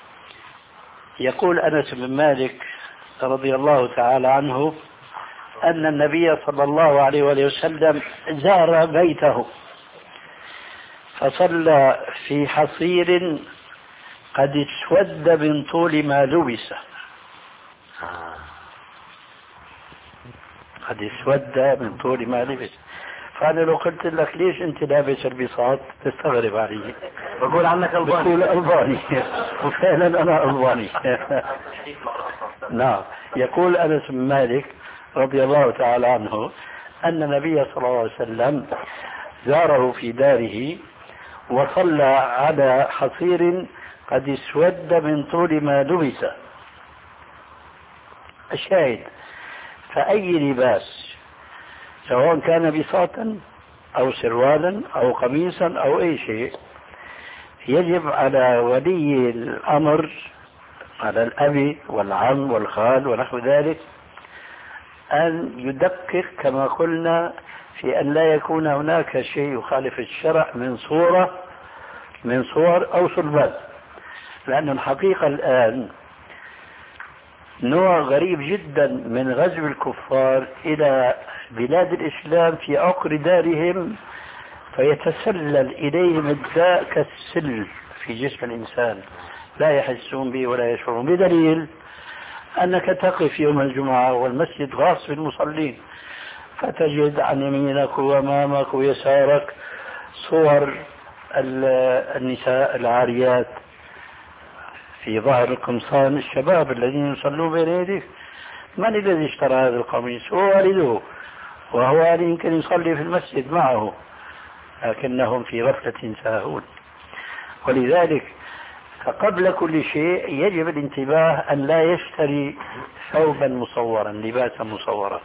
يقول أنس بن مالك رضي الله تعالى عنه أن النبي صلى الله عليه وآله وسلم زار بيته فصلى في حصير قد اسود من طول ما لبس، قد اسود من طول ما لبس. فأنا لو قلت لك ليش أنت لابس البساط تستغرب علي، بقول عنك ألباني. بقول ألباني وفعلا أنا ألباني. نعم. يقول أنس بن مالك رضي الله تعالى عنه أن النبي صلى الله عليه وسلم زاره في داره وصلى على حصير قد اسود من طول ما لبس. الشاهد، فأي لباس سواء كان بساطا أو سروالا أو قميصا أو أي شيء، يجب على ولي الأمر، على الأب والعم والخال ونحو ذلك، أن يدقق كما قلنا في أن لا يكون هناك شيء يخالف الشرع من صورة من صور أو صلبان. لأن الحقيقة الآن نوع غريب جدا من غزو الكفار إلى بلاد الإسلام في عقر دارهم، فيتسلل إليهم الداء كالسل في جسم الإنسان لا يحسون به ولا يشعرون، بدليل أنك تقف يوم الجمعة والمسجد غاص بالمصلين، فتجد عن يمينك وأمامك ويسارك صور النساء العاريات في ظهر القمصان، الشباب الذين يصلون بين يديك. من الذي اشترى هذا القميص؟ هو والده، وهو يمكن يصلي في المسجد معه، لكنهم في غفلة ساهون. ولذلك فقبل كل شيء يجب الانتباه أن لا يشتري ثوبا مصورا، لباسا مصورا.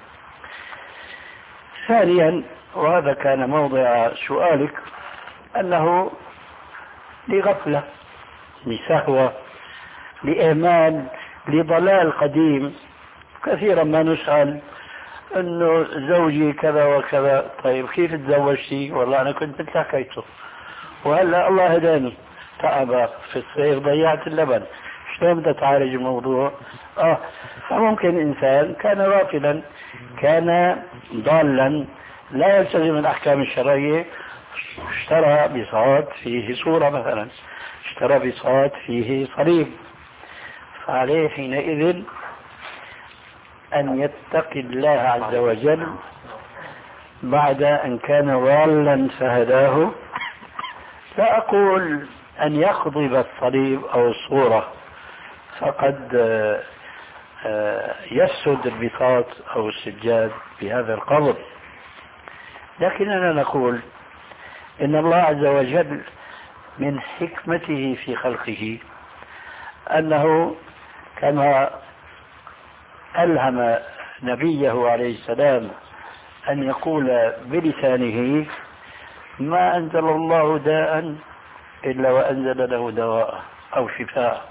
ثانيا، وهذا كان موضع سؤالك، أنه لغفلة، لسهوة، لإهمال، لضلال قديم. كثيرا ما نسأل انه زوجي كذا وكذا، طيب كيف تزوجتي؟ والله انا كنت مثل حكيته، وهلا الله هداني، تعب في الصيف ضيعت اللبن، شلون بدها تعالج الموضوع؟ اه فممكن انسان كان غافلا، كان ضالا، لا يلتزم الاحكام الشرعيه، اشترى بساط فيه صوره مثلا، اشترى بساط فيه صليب، فعليه حينئذ أن يتقي الله عز وجل بعد أن كان ضالا فهداه. لا أقول أن يخضب الصليب أو الصورة، فقد يسد البساط أو السجاد بهذا القبض، لكننا نقول إن الله عز وجل من حكمته في خلقه أنه كما ألهم نبيه عليه السلام أن يقول بلسانه: ما أنزل الله داء إلا وأنزل له دواء أو شفاء،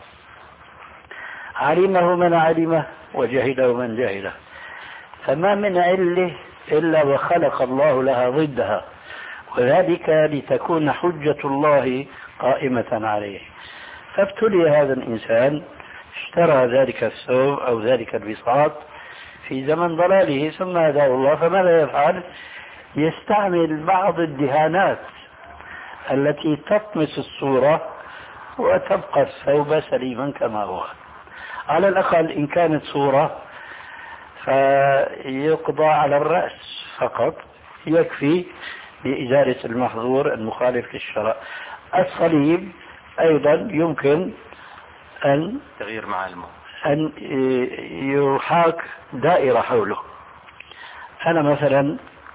علمه من علمه وجهله من جهله، فما من علة إلا وخلق الله لها ضدها، وذلك لتكون حجة الله قائمة عليه. فابتلي هذا الإنسان، اشترى ذلك الثوب أو ذلك البساط في زمن ضلاله، ثم هداه الله، فماذا يفعل؟ يستعمل بعض الدهانات التي تطمس الصورة وتبقى الثوب سليما كما هو. على الأقل إن كانت صورة فيقضى على الرأس فقط، يكفي لإزالة المحظور المخالف للشرع. الصليب أيضا يمكن أن تغيير معالمه، أن يحاك دائرة حوله. أنا مثلا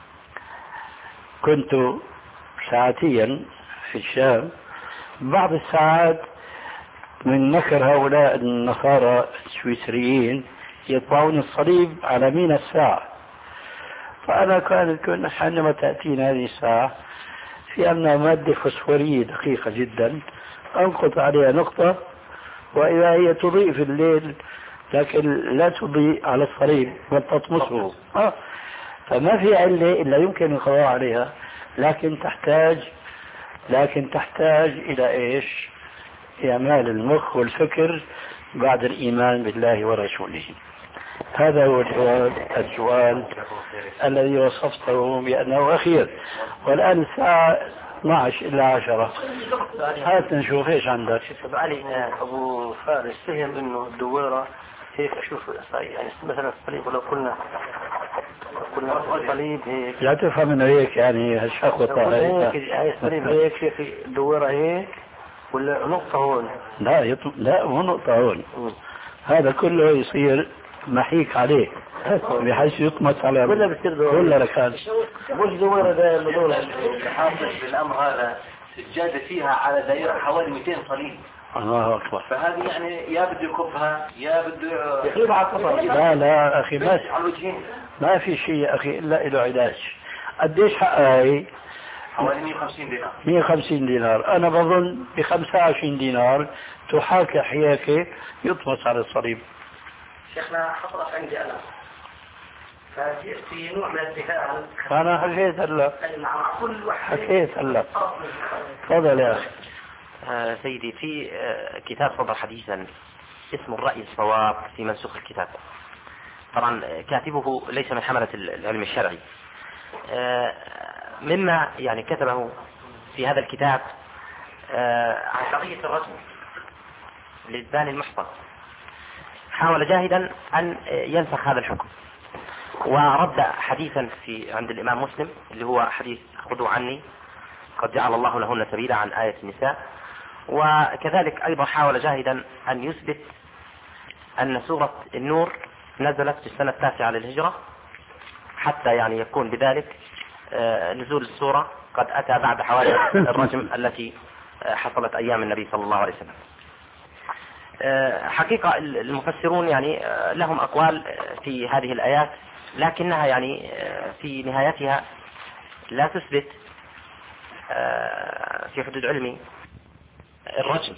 كنت ساعتيا في الشام، بعض الساعات من مكر هؤلاء النصارى السويسريين يطبعون الصليب على مين الساعة، فأنا كانت حينما تأتينا هذه الساعة في أنها مادة فوسفورية دقيقة جدا، أنقط عليها نقطة وإذا هي تضيء في الليل لكن لا تضيء على الصليب بل تطمسه. آه. فما في علة إلا يمكن القضاء عليها، لكن تحتاج لكن تحتاج إلى إيش؟ إعمال المخ والفكر بعد الإيمان بالله ورسوله. هذا هو الجواب السؤال الذي وصفته بأنه أخير. والآن الساعة اثني عشر إلى عشرة، هات نشوف إيش عندك. علي أبو فارس فهم إنه الدويرة هيك أشوف يعني مثلا الصليب، ولو قلنا قلنا الصليب هيك لا تفهم إنه هيك يعني هالشخوة هيك يعني الصليب هيك هيك الدويرة هيك ولا نقطة هون؟ لا يطم... لا مو نقطة هون. م. هذا كله يصير محيك عليه بحيث يطمس على ولا بتصير ولا ركان مش دويرة ده الموضوع حاصل بالأمر هذا سجادة فيها على دائرة حوالي مئتين صليب. الله أكبر. فهذه يعني يا بده يكبها يا بده يخليها على القطر. لا لا أخي ما على الوجهين، ما في شيء يا أخي إلا له علاج. قديش حقها هي؟ حوالي مئة وخمسين دينار. مئة وخمسين دينار. أنا بظن ب خمسة وعشرين دينار تحاكى حياكة يطمس على الصليب. شيخنا حصلت عندي أنا فجئت في نوع من التفاعل. أنا حكيت هلا. كل واحد حكيت هلا. تفضل يا أخي. آه سيدي، في آه كتاب صدر حديثا اسمه الرأي الصواب في منسوخ الكتاب. طبعا كاتبه ليس من حملة العلم الشرعي. آه مما يعني كتبه في هذا الكتاب آه عن قضية الرجم للزاني المحصن. حاول جاهدا أن ينسخ هذا الحكم، ورد حديثا في عند الإمام مسلم اللي هو حديث خذوا عني قد جعل الله لهن سبيلا عن آية النساء. وكذلك أيضا حاول جاهدا أن يثبت أن سورة النور نزلت في السنة التاسعة للهجرة، حتى يعني يكون بذلك نزول السورة قد أتى بعد حوادث الرجم التي حصلت أيام النبي صلى الله عليه وسلم. حقيقة المفسرون يعني لهم أقوال في هذه الآيات، لكنها يعني في نهايتها لا تثبت في حدود علمي الرجم.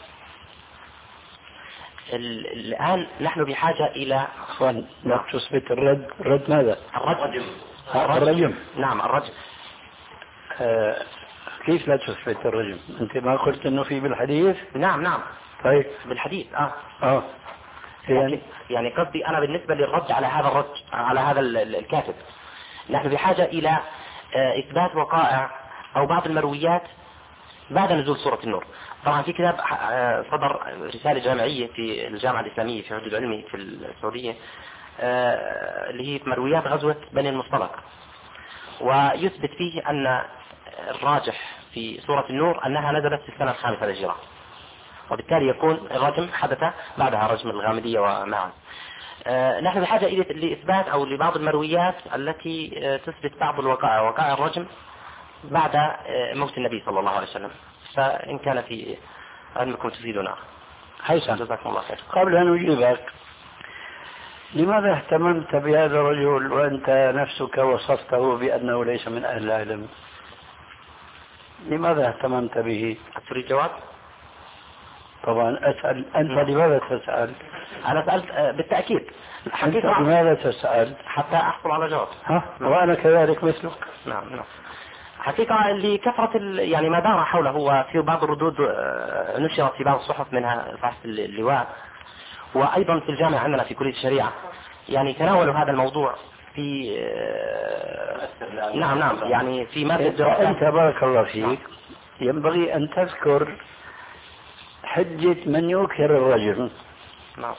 الآن نحن بحاجة إلى لا تثبت الرد. الرد ماذا؟ الرجم. الرجم. نعم الرجم. آه كيف لا تثبت الرجم؟ أنت ما قلت أنه في بالحديث؟ نعم نعم. طيب بالحديث اه اه يعني يعني قصدي أنا بالنسبة للرد على هذا الرد على هذا الكاتب، نحن بحاجة إلى إثبات وقائع أو بعض المرويات بعد نزول سورة النور. طبعا في كتاب صدر رسالة جامعية في الجامعة الإسلامية في حدود علمي في السعودية اللي هي مرويات غزوة بني المصطلق، ويثبت فيه أن الراجح في سورة النور أنها نزلت في السنة الخامسة للهجرة، وبالتالي يكون الرجم حدث بعدها رجم الغامدية ومعا. آه نحن بحاجة إلى لإثبات أو لبعض المرويات التي آه تثبت بعض الوقائع وقائع الرجم بعد آه موت النبي صلى الله عليه وسلم، فإن كان في علمكم تفيدنا. حسن، جزاكم الله خير. قبل أن أجيبك، لماذا اهتممت بهذا الرجل وأنت نفسك وصفته بأنه ليس من أهل العلم؟ لماذا اهتممت به؟ تريد جواب؟ طبعا أسأل أنت. لماذا تسأل؟ أنا سألت بالتأكيد. أنت لماذا تسأل؟ حتى أحصل على جواب. ها؟ وأنا كذلك مثلك. نعم نعم. حقيقة لكثرة يعني ما دار حوله، هو في بعض الردود نشرت في بعض الصحف منها صحف اللواء، وأيضا في الجامعة عندنا في كلية الشريعة يعني تناولوا هذا الموضوع في نعم نعم يعني في مادة الدراسات. أنت بارك الله فيك ينبغي أن تذكر حجة من ينكر الرجل. نعم.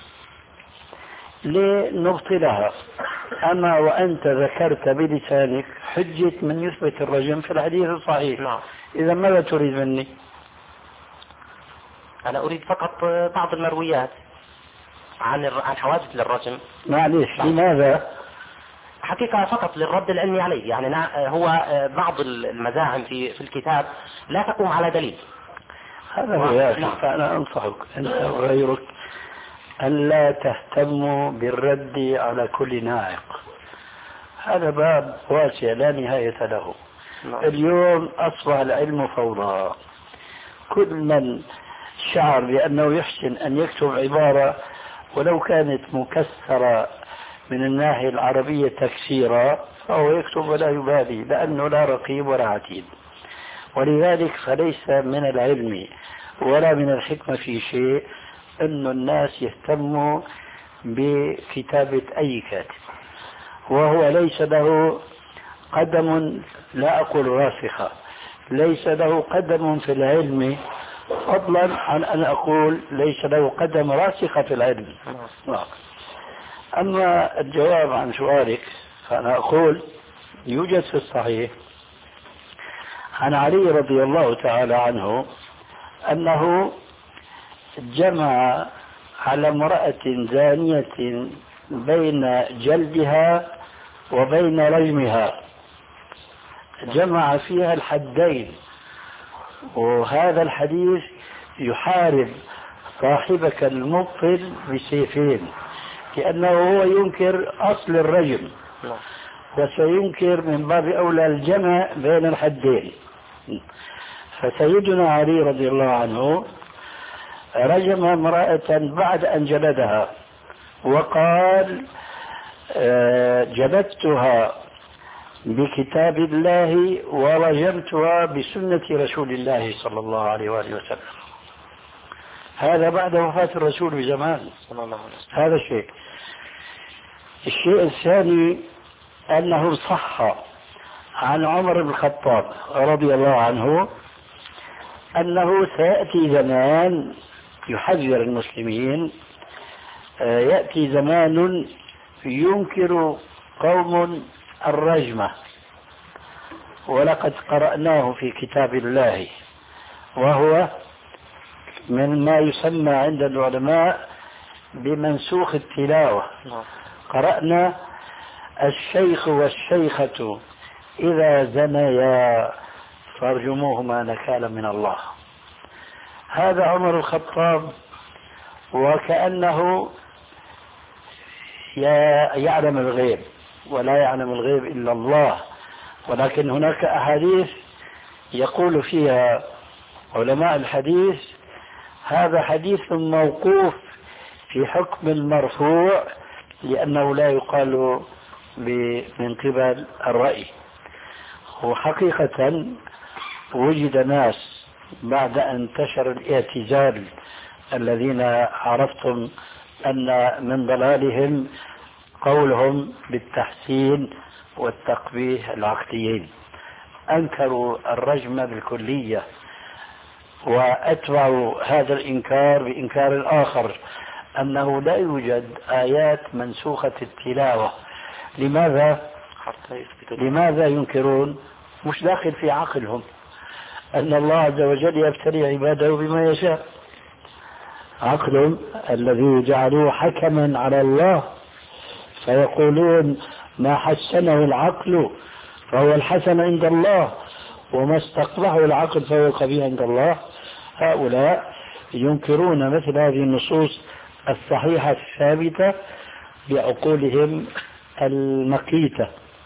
لنبطلها. أما وأنت ذكرت بلسانك حجة من يثبت الرجم في الحديث الصحيح. نعم. إذا ماذا تريد مني؟ أنا أريد فقط بعض المرويات عن عن حوادث للرجم. معليش. لماذا؟ حقيقة فقط للرد العلمي عليه، يعني هو بعض المزاعم في في الكتاب لا تقوم على دليل. هذا هو يا أخي. فأنا أنصحك أنت وغيرك أن لا تهتموا بالرد على كل ناعق. هذا باب واسع لا نهاية له. نعم. اليوم أصبح العلم فوضى. كل من شعر بأنه يحسن أن يكتب عبارة ولو كانت مكسرة من الناحية العربية تكسيرا فهو يكتب ولا يبالي، لأنه لا رقيب ولا عتيد. ولذلك فليس من العلم ولا من الحكمة في شيء أن الناس يهتموا بكتابة أي كاتب، وهو ليس له قدم، لا أقول راسخة، ليس له قدم في العلم، فضلا عن أن أقول ليس له قدم راسخة في العلم. أما الجواب عن سؤالك فأنا أقول يوجد في الصحيح عن علي رضي الله تعالى عنه أنه جمع على امرأة زانية بين جلدها وبين رجمها، جمع فيها الحدين. وهذا الحديث يحارب صاحبك المبطل بسيفين، لأنه هو ينكر أصل الرجم وسينكر من باب أولى الجمع بين الحدين. فسيدنا علي رضي الله عنه رجم امرأة بعد أن جلدها وقال جلدتها بكتاب الله ورجمتها بسنة رسول الله صلى الله عليه وآله وسلم. هذا بعد وفاة الرسول بزمان. هذا شيء. الشيء الثاني أنه صح عن عمر بن الخطاب رضي الله عنه أنه سيأتي زمان يحذر المسلمين يأتي زمان ينكر قوم الرجمة، ولقد قرأناه في كتاب الله، وهو من ما يسمى عند العلماء بمنسوخ التلاوة. قرأنا: الشيخ والشيخة إذا زنيا فارجموهما نكالا من الله. هذا عمر الخطاب، وكأنه يعلم الغيب، ولا يعلم الغيب إلا الله، ولكن هناك أحاديث يقول فيها علماء الحديث هذا حديث موقوف في حكم المرفوع، لأنه لا يقال من قبل الرأي. وحقيقة وجد ناس بعد أن انتشر الاعتزال الذين عرفتم أن من ضلالهم قولهم بالتحسين والتقبيح العقليين، أنكروا الرجم بالكلية، وأتبعوا هذا الإنكار بإنكار آخر، أنه لا يوجد آيات منسوخة التلاوة. لماذا؟ لماذا ينكرون؟ مش داخل في عقلهم أن الله عز وجل يبتلي عباده بما يشاء. عقلهم الذي جعلوه حكما على الله، فيقولون ما حسنه العقل فهو الحسن عند الله، وما استقبحه العقل فهو القبيح عند الله. هؤلاء ينكرون مثل هذه النصوص الصحيحة الثابتة بعقولهم المقيتة.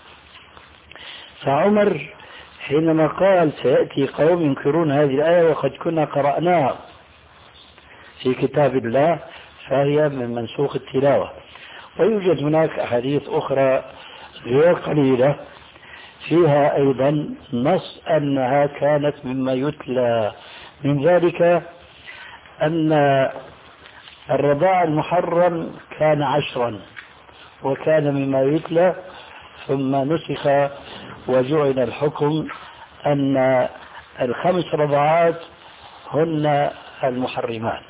فعمر حينما قال سيأتي قوم ينكرون هذه الآية وقد كنا قرأناها في كتاب الله، فهي من منسوخ التلاوة. ويوجد هناك أحاديث أخرى غير قليلة فيها أيضا نص أنها كانت مما يتلى. من ذلك أن الرضاع المحرم كان عشرا وكان مما يتلى، ثم نسخ وجعل الحكم أن الخمس رضعات هن المحرمات.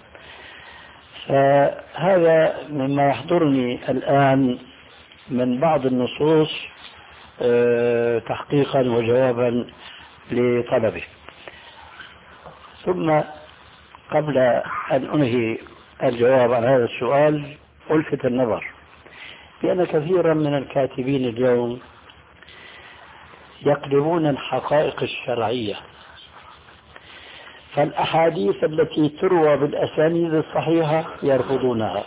فهذا مما يحضرني الآن من بعض النصوص تحقيقا وجوابا لطلبه. ثم قبل أن أنهي الجواب عن هذا السؤال ألفت النظر بأن كثيرا من الكاتبين اليوم يقلبون الحقائق الشرعية، فالأحاديث التي تروى بالأسانيد الصحيحة يرفضونها،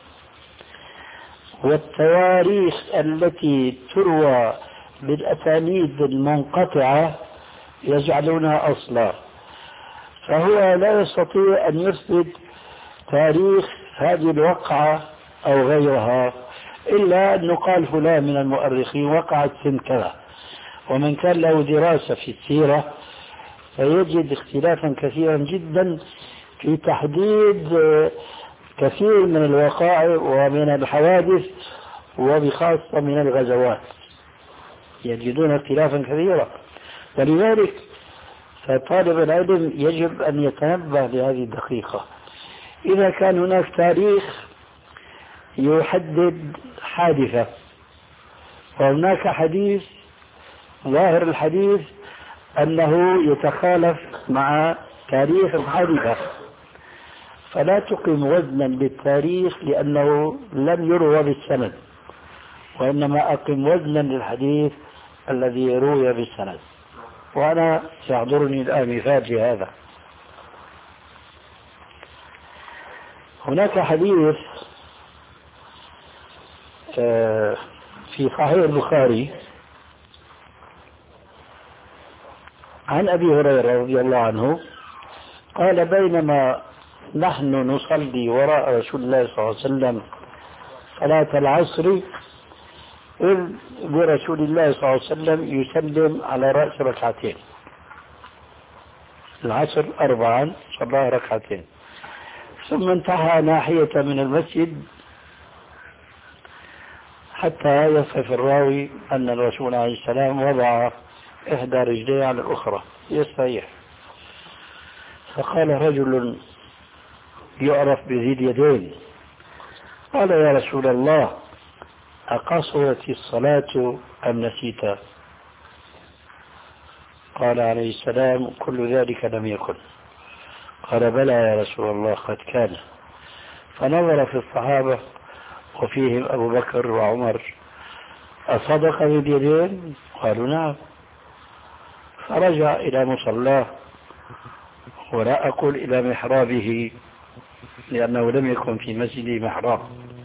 والتواريخ التي تروى بالأسانيد المنقطعة يجعلونها أصلا. فهو لا يستطيع أن يثبت تاريخ هذه الوقعة أو غيرها إلا أن قال فلان من المؤرخين وقعت سنة كذا، ومن كان له دراسة في السيرة فيجد اختلافا كثيرا جدا في تحديد كثير من الوقائع ومن الحوادث، وبخاصة من الغزوات يجدون اختلافا كثيرا. ولذلك فطالب العلم يجب أن يتنبه لهذه الدقيقة. إذا كان هناك تاريخ يحدد حادثة وهناك حديث ظاهر الحديث أنه يتخالف مع تاريخ الحادثة، فلا تقيم وزنا بالتاريخ لأنه لم يروى بالسند، وإنما أقيم وزنا للحديث الذي روي بالسند. وأنا سيحضرني الآن مثال في هذا. هناك حديث في صحيح البخاري عن أبي هريرة رضي الله عنه قال بينما نحن نصلي وراء رسول الله صلى الله عليه وسلم صلاة العصر إذ برسول الله صلى الله عليه وسلم يسلم على رأس ركعتين، العصر أربعا صلى ركعتين، ثم انتهى ناحية من المسجد حتى يصف الراوي أن الرسول عليه السلام وضع إحدى رجليه على الأخرى يستريح. فقال رجل يعرف بذي اليدين قال يا رسول الله أقصرت الصلاة أم نسيت؟ قال عليه السلام كل ذلك لم يكن. قال بلى يا رسول الله قد كان. فنظر في الصحابة وفيهم أبو بكر وعمر أصدق باليدين؟ قالوا نعم. فرجع إلى مصلاه، ولا أقول إلى محرابه لأنه لم يكن في مسجد محراب،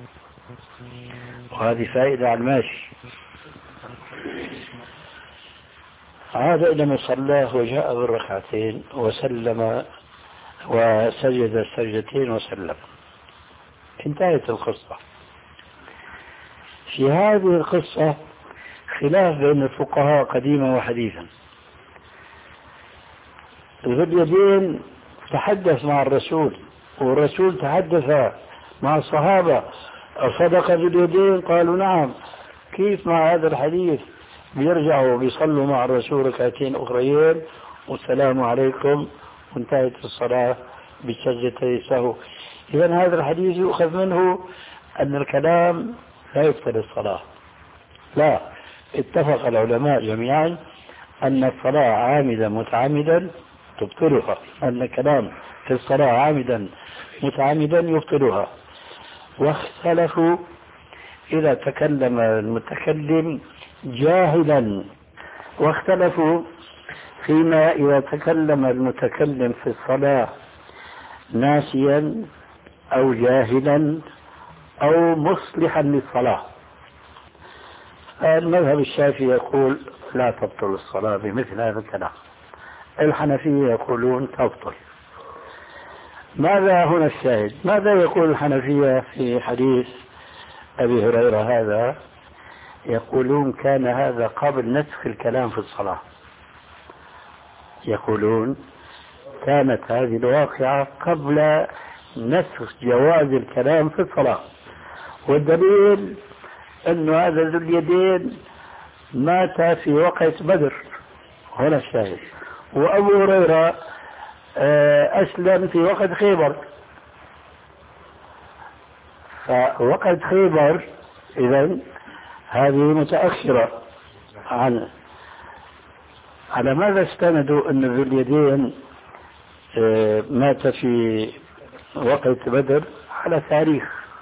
وهذه فائدة على الماشي. عاد إلى مصلاه وجاء بالركعتين وسلم وسجد السجدتين وسلم. انتهت القصة. في هذه القصة خلاف بين الفقهاء قديما وحديثا. ذو اليدين تحدث مع الرسول، والرسول تحدث مع الصحابة أصدق ذو اليدين؟ قالوا نعم. كيف مع هذا الحديث بيرجعوا بيصلوا مع الرسول ركعتين أخريين والسلام عليكم وانتهت الصلاة بسجدتي السهو؟ إذن هذا الحديث يؤخذ منه أن الكلام لا يبطل الصلاة. لا، اتفق العلماء جميعا أن الصلاة عامدا متعمدا تبطلها، أن الكلام في الصلاة عامدا متعمدا يبطلها. واختلفوا إذا تكلم المتكلم جاهلا، واختلفوا فيما إذا تكلم المتكلم في الصلاة ناسيا أو جاهلا أو مصلحا للصلاة. المذهب الشافعي يقول لا تبطل الصلاة بمثل هذا الكلام، الحنفية يقولون تبطل. ماذا هنا الشاهد؟ ماذا يقول الحنفية في حديث أبي هريرة هذا؟ يقولون كان هذا قبل نسخ الكلام في الصلاة. يقولون كانت هذه الواقعة قبل نسخ جواز الكلام في الصلاة، والدليل أن هذا ذو اليدين مات في وقت بدر، هنا الشاهد. وأبو هريرة أسلم في وقت خيبر، فوقت خيبر إذن هذه متأخرة عن. على ماذا استندوا أن ذو اليدين مات في وقت بدر؟ على تاريخ.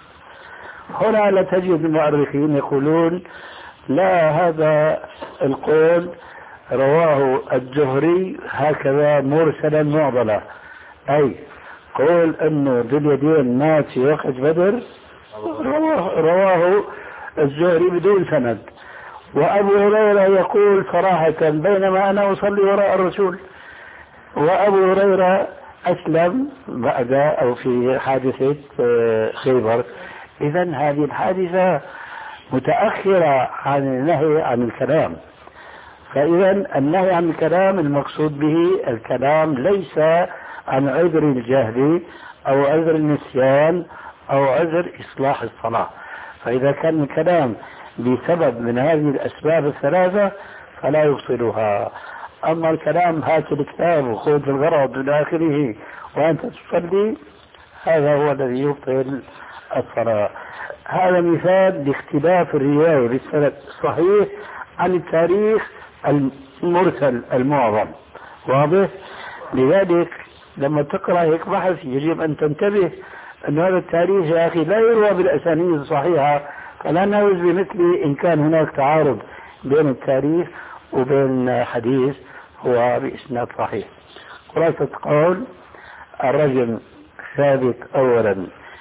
هنا لا تجد المؤرخين يقولون لا، هذا القول رواه الجهري هكذا مرسلا معضلا، أي قول أنه ذو اليدين مات في وقت بدر رواه, رواه الجهري بدون سند. وأبو هريرة يقول صراحة بينما أنا أصلي وراء الرسول، وأبو هريرة أسلم بعد أو في حادثة خيبر. إذن هذه الحادثة متأخرة عن النهي عن الكلام. فإذا النهي عن الكلام المقصود به الكلام ليس عن عذر الجهل أو عذر النسيان أو عذر إصلاح الصلاة. فإذا كان الكلام بسبب من هذه الأسباب الثلاثة فلا يبطلها. أما الكلام هات الكتاب وخذ الغرض إلى آخره وأنت تصلي، هذا هو الذي يبطل الصلاة. هذا مثال لاختلاف الرواية بالسند الصحيح عن التاريخ المرسل المعظم. واضح؟ لذلك لما تقرأ هيك بحث يجب أن تنتبه أن هذا التاريخ يا أخي لا يروى بالأسانيد الصحيحة، فلا نعوز بمثل إن كان هناك تعارض بين التاريخ وبين حديث هو بإسناد صحيح. خلاصة قول الرجم ثابت أولا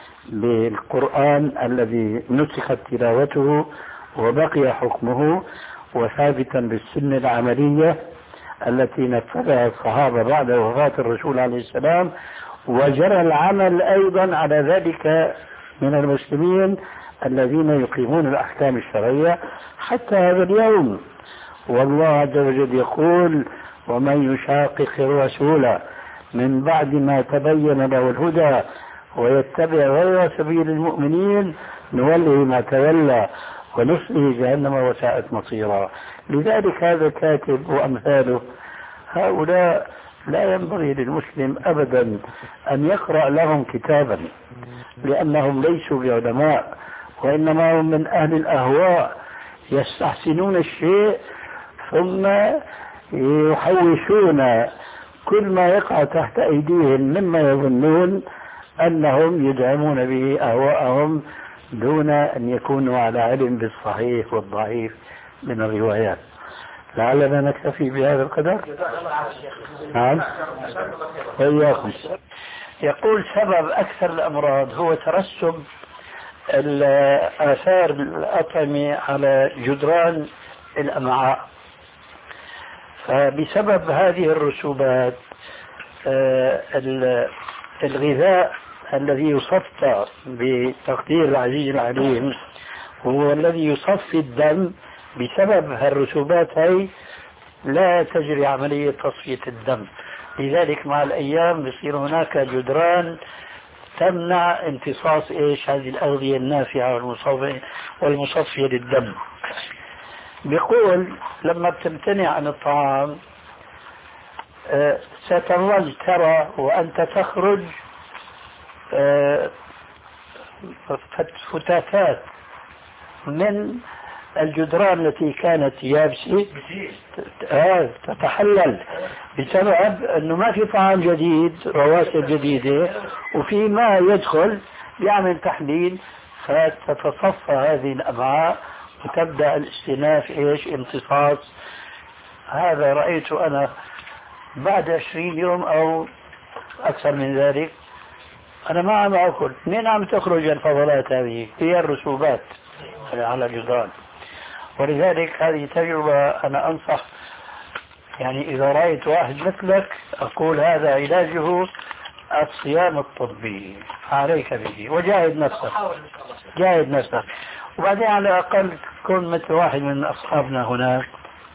بالقرآن الذي نسخت تلاوته وبقي حكمه، وثابتا بالسنة العملية التي نفذها الصحابة بعد وفاة الرسول عليه السلام، وجرى العمل أيضا على ذلك من المسلمين الذين يقيمون الأحكام الشرعية حتى هذا اليوم. والله عز وجل يقول ومن يشاقق الرسول من بعد ما تبين له الهدى ويتبع غير سبيل المؤمنين نوله ما تولى ونصله جهنم وساءت مصيرا. لذلك هذا الكاتب وأمثاله هؤلاء لا ينبغي للمسلم أبدا أن يقرأ لهم كتابا، لأنهم ليسوا بعلماء، وإنما هم من أهل الأهواء يستحسنون الشيء ثم يحوشون كل ما يقع تحت أيديهم مما يظنون أنهم يدعمون به أهواءهم دون أن يكونوا على علم بالصحيح والضعيف من الروايات. لعلنا نكتفي بهذا القدر. نعم وإياكم. يقول سبب أكثر الأمراض هو ترسب آثار الأطعمة على جدران الأمعاء، فبسبب هذه الرسوبات الغذاء الذي يصفى بتقدير العزيز العليم هو الذي يصفي الدم. بسبب الرسوبات هي لا تجري عملية تصفية الدم، لذلك مع الأيام بصير هناك جدران تمنع امتصاص إيش هذه الأغذية النافعة والمصفية للدم. بيقول لما بتمتنع عن الطعام آه ستظل ترى وأنت تخرج آه فتاتات من الجدران التي كانت يابسة آه تتحلل بسبب أنه ما في طعام جديد، رواسب جديدة، وفي ما يدخل يعمل تحليل فتتصفى هذه الأمعاء وتبدأ الاستئناف إيش امتصاص. هذا رأيته أنا بعد عشرين يوم أو أكثر من ذلك أنا ما عم أكل. منين عم تخرج الفضلات هذه؟ هي الرسوبات على الجدران. ولذلك هذه تجربة أنا أنصح، يعني إذا رأيت واحد مثلك أقول هذا علاجه الصيام الطبي، عليك به وجاهد نفسك، جاهد نفسك. وبعدين على الأقل كن مثل واحد من أصحابنا هناك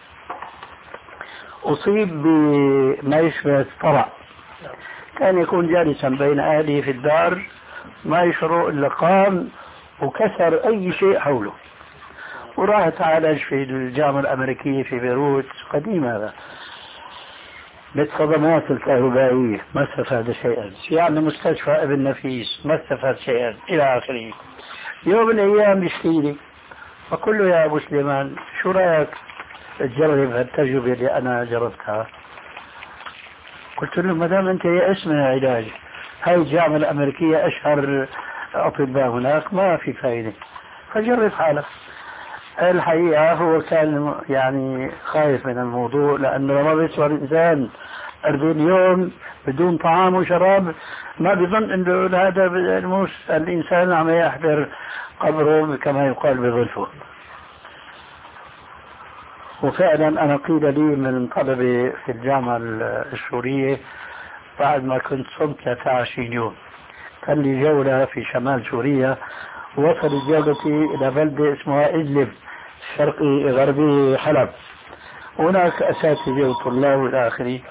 أصيب بما يشبه الصرع، كان يكون جالسا بين أهله في الدار ما يشعر إلا قام وكسر أي شيء حوله، وراح تعالج في الجامعة الأمريكية في بيروت قديم هذا بالصدمات الكهربائية ما استفاد شيئا، يعني مستشفى ابن نفيس ما استفاد شيئا إلى آخره. يوم من الأيام بيشكي لي فقل له يا أبو سليمان شو رأيك تجرب هالتجربة اللي أنا جربتها؟ قلت له ما دام أنت يأس من العلاج، هاي الجامعة الأمريكية أشهر أطباء هناك ما في فائدة، فجرب حالك. الحقيقة هو كان يعني خايف من الموضوع، لأنه لما بيسوى الإنسان أربعين يوم بدون طعام وشراب ما بيظن أنه هذا الموس الإنسان عم يحضر قبره كما يقال بظلفه. وفعلا أنا قيل لي من طلبة في الجامعة السورية بعد ما كنت صمت ثلاثة وعشرين يوم كان لي جولة في شمال سوريا، وصلت جولتي إلى بلدة اسمها إدلب شرقي غربي حلب، هناك أساتذة وطلاب إلى آخره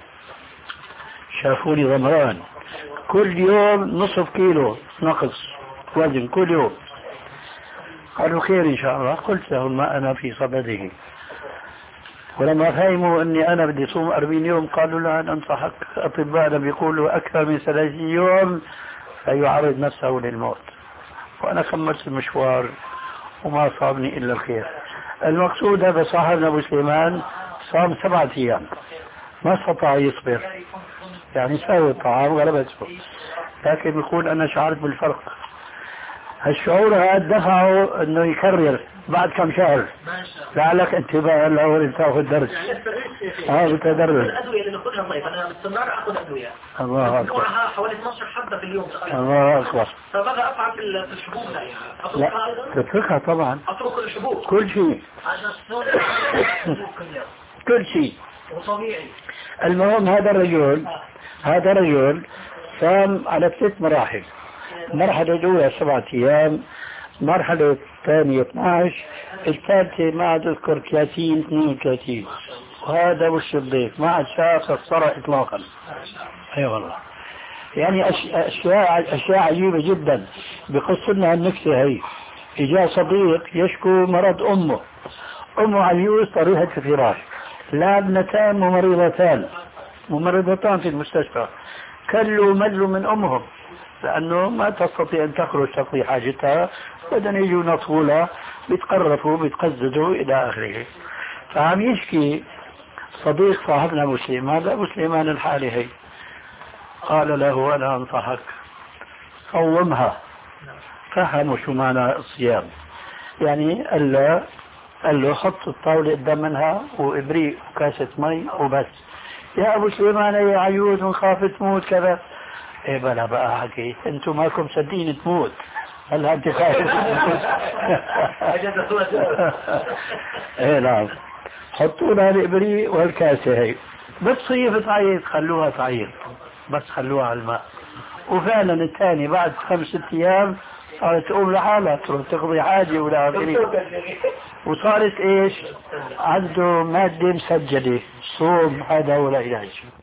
شافوني ضمران كل يوم نصف كيلو نقص وزن كل يوم. قالوا خير إن شاء الله. قلت لهم ما أنا في صدده. ولما فهموا أني أنا بدي صوم أربعين يوم قالوا لا أنصحك، أطباءنا بيقولوا أكثر من ثلاثين يوم فيعرض نفسه للموت. وأنا كملت المشوار وما صابني إلا الخير. المقصود هذا صاحبنا أبو سليمان صام سبعة أيام ما استطاع يصبر، يعني سوى الطعام غلبته، لكن يقول أنا شعرت بالفرق. هالشعور هذا دفعه أنه يكرر بعد كم شهر. لعلك انتباه الأول تأخذ درس. اه بتدرس. الأدوية اللي ناخذها طيب أنا باستمرار أخذ أدوية. الله أكبر. نوعها حوالي اثناشر حبة في اليوم تقريبا. الله أكبر. فبغى أفعل في الحبوب هاي. أتركها أيضا؟ تتركها طبعا. أترك الحبوب. كل شيء. كل شيء. وطبيعي. المهم هذا الرجل هذا الرجل صام على ثلاث مراحل. المرحلة الأولى سبعة أيام، المرحلة الثانية اثني عشر، الثالثة ما عاد أذكر ثلاثين اثنين وثلاثين، وهذا وش الضيف ما عاد شاف الصرع إطلاقا. أي أيوة والله. يعني أشياء أشياء عجيبة جدا. بقص لنا النكتة هي. إجا صديق يشكو مرض أمه، أمه عجوز طريحة الفراش، لا ابنتان ومريضتان ممرضتان في المستشفى كلوا ملوا من أمهم لأنه ما تستطيع أن تخرج تقضي حاجتها، بدنا يجوا نطولها بيتقرفوا بيتقززوا إلى آخره. فعم يشكي صديق صاحبنا أبو سليمان، أبو سليمان الحالي هي، قال له أنا أنصحك صومها. فهموا شو معنى الصيام، يعني ألا قال له حط الطاولة قدام منها وإبريق وكاسة مي وبس. يا أبو سليمان يا عيود ونخاف تموت كذا. إيه بلا بقى حكي أنتم ماكم صدقين تموت، هلا أنت خايف إيه نعم. حطوا لها الإبريق والكاسة هي بتصيف تعيط، خلوها تعيط بس خلوها على الماء. وفعلا الثاني بعد خمس ست أيام صارت تقوم لحالها تروح تقضي حاجة ولا آخره، وصارت إيش عنده مادة مسجلة. صوم هذا ولا علاج.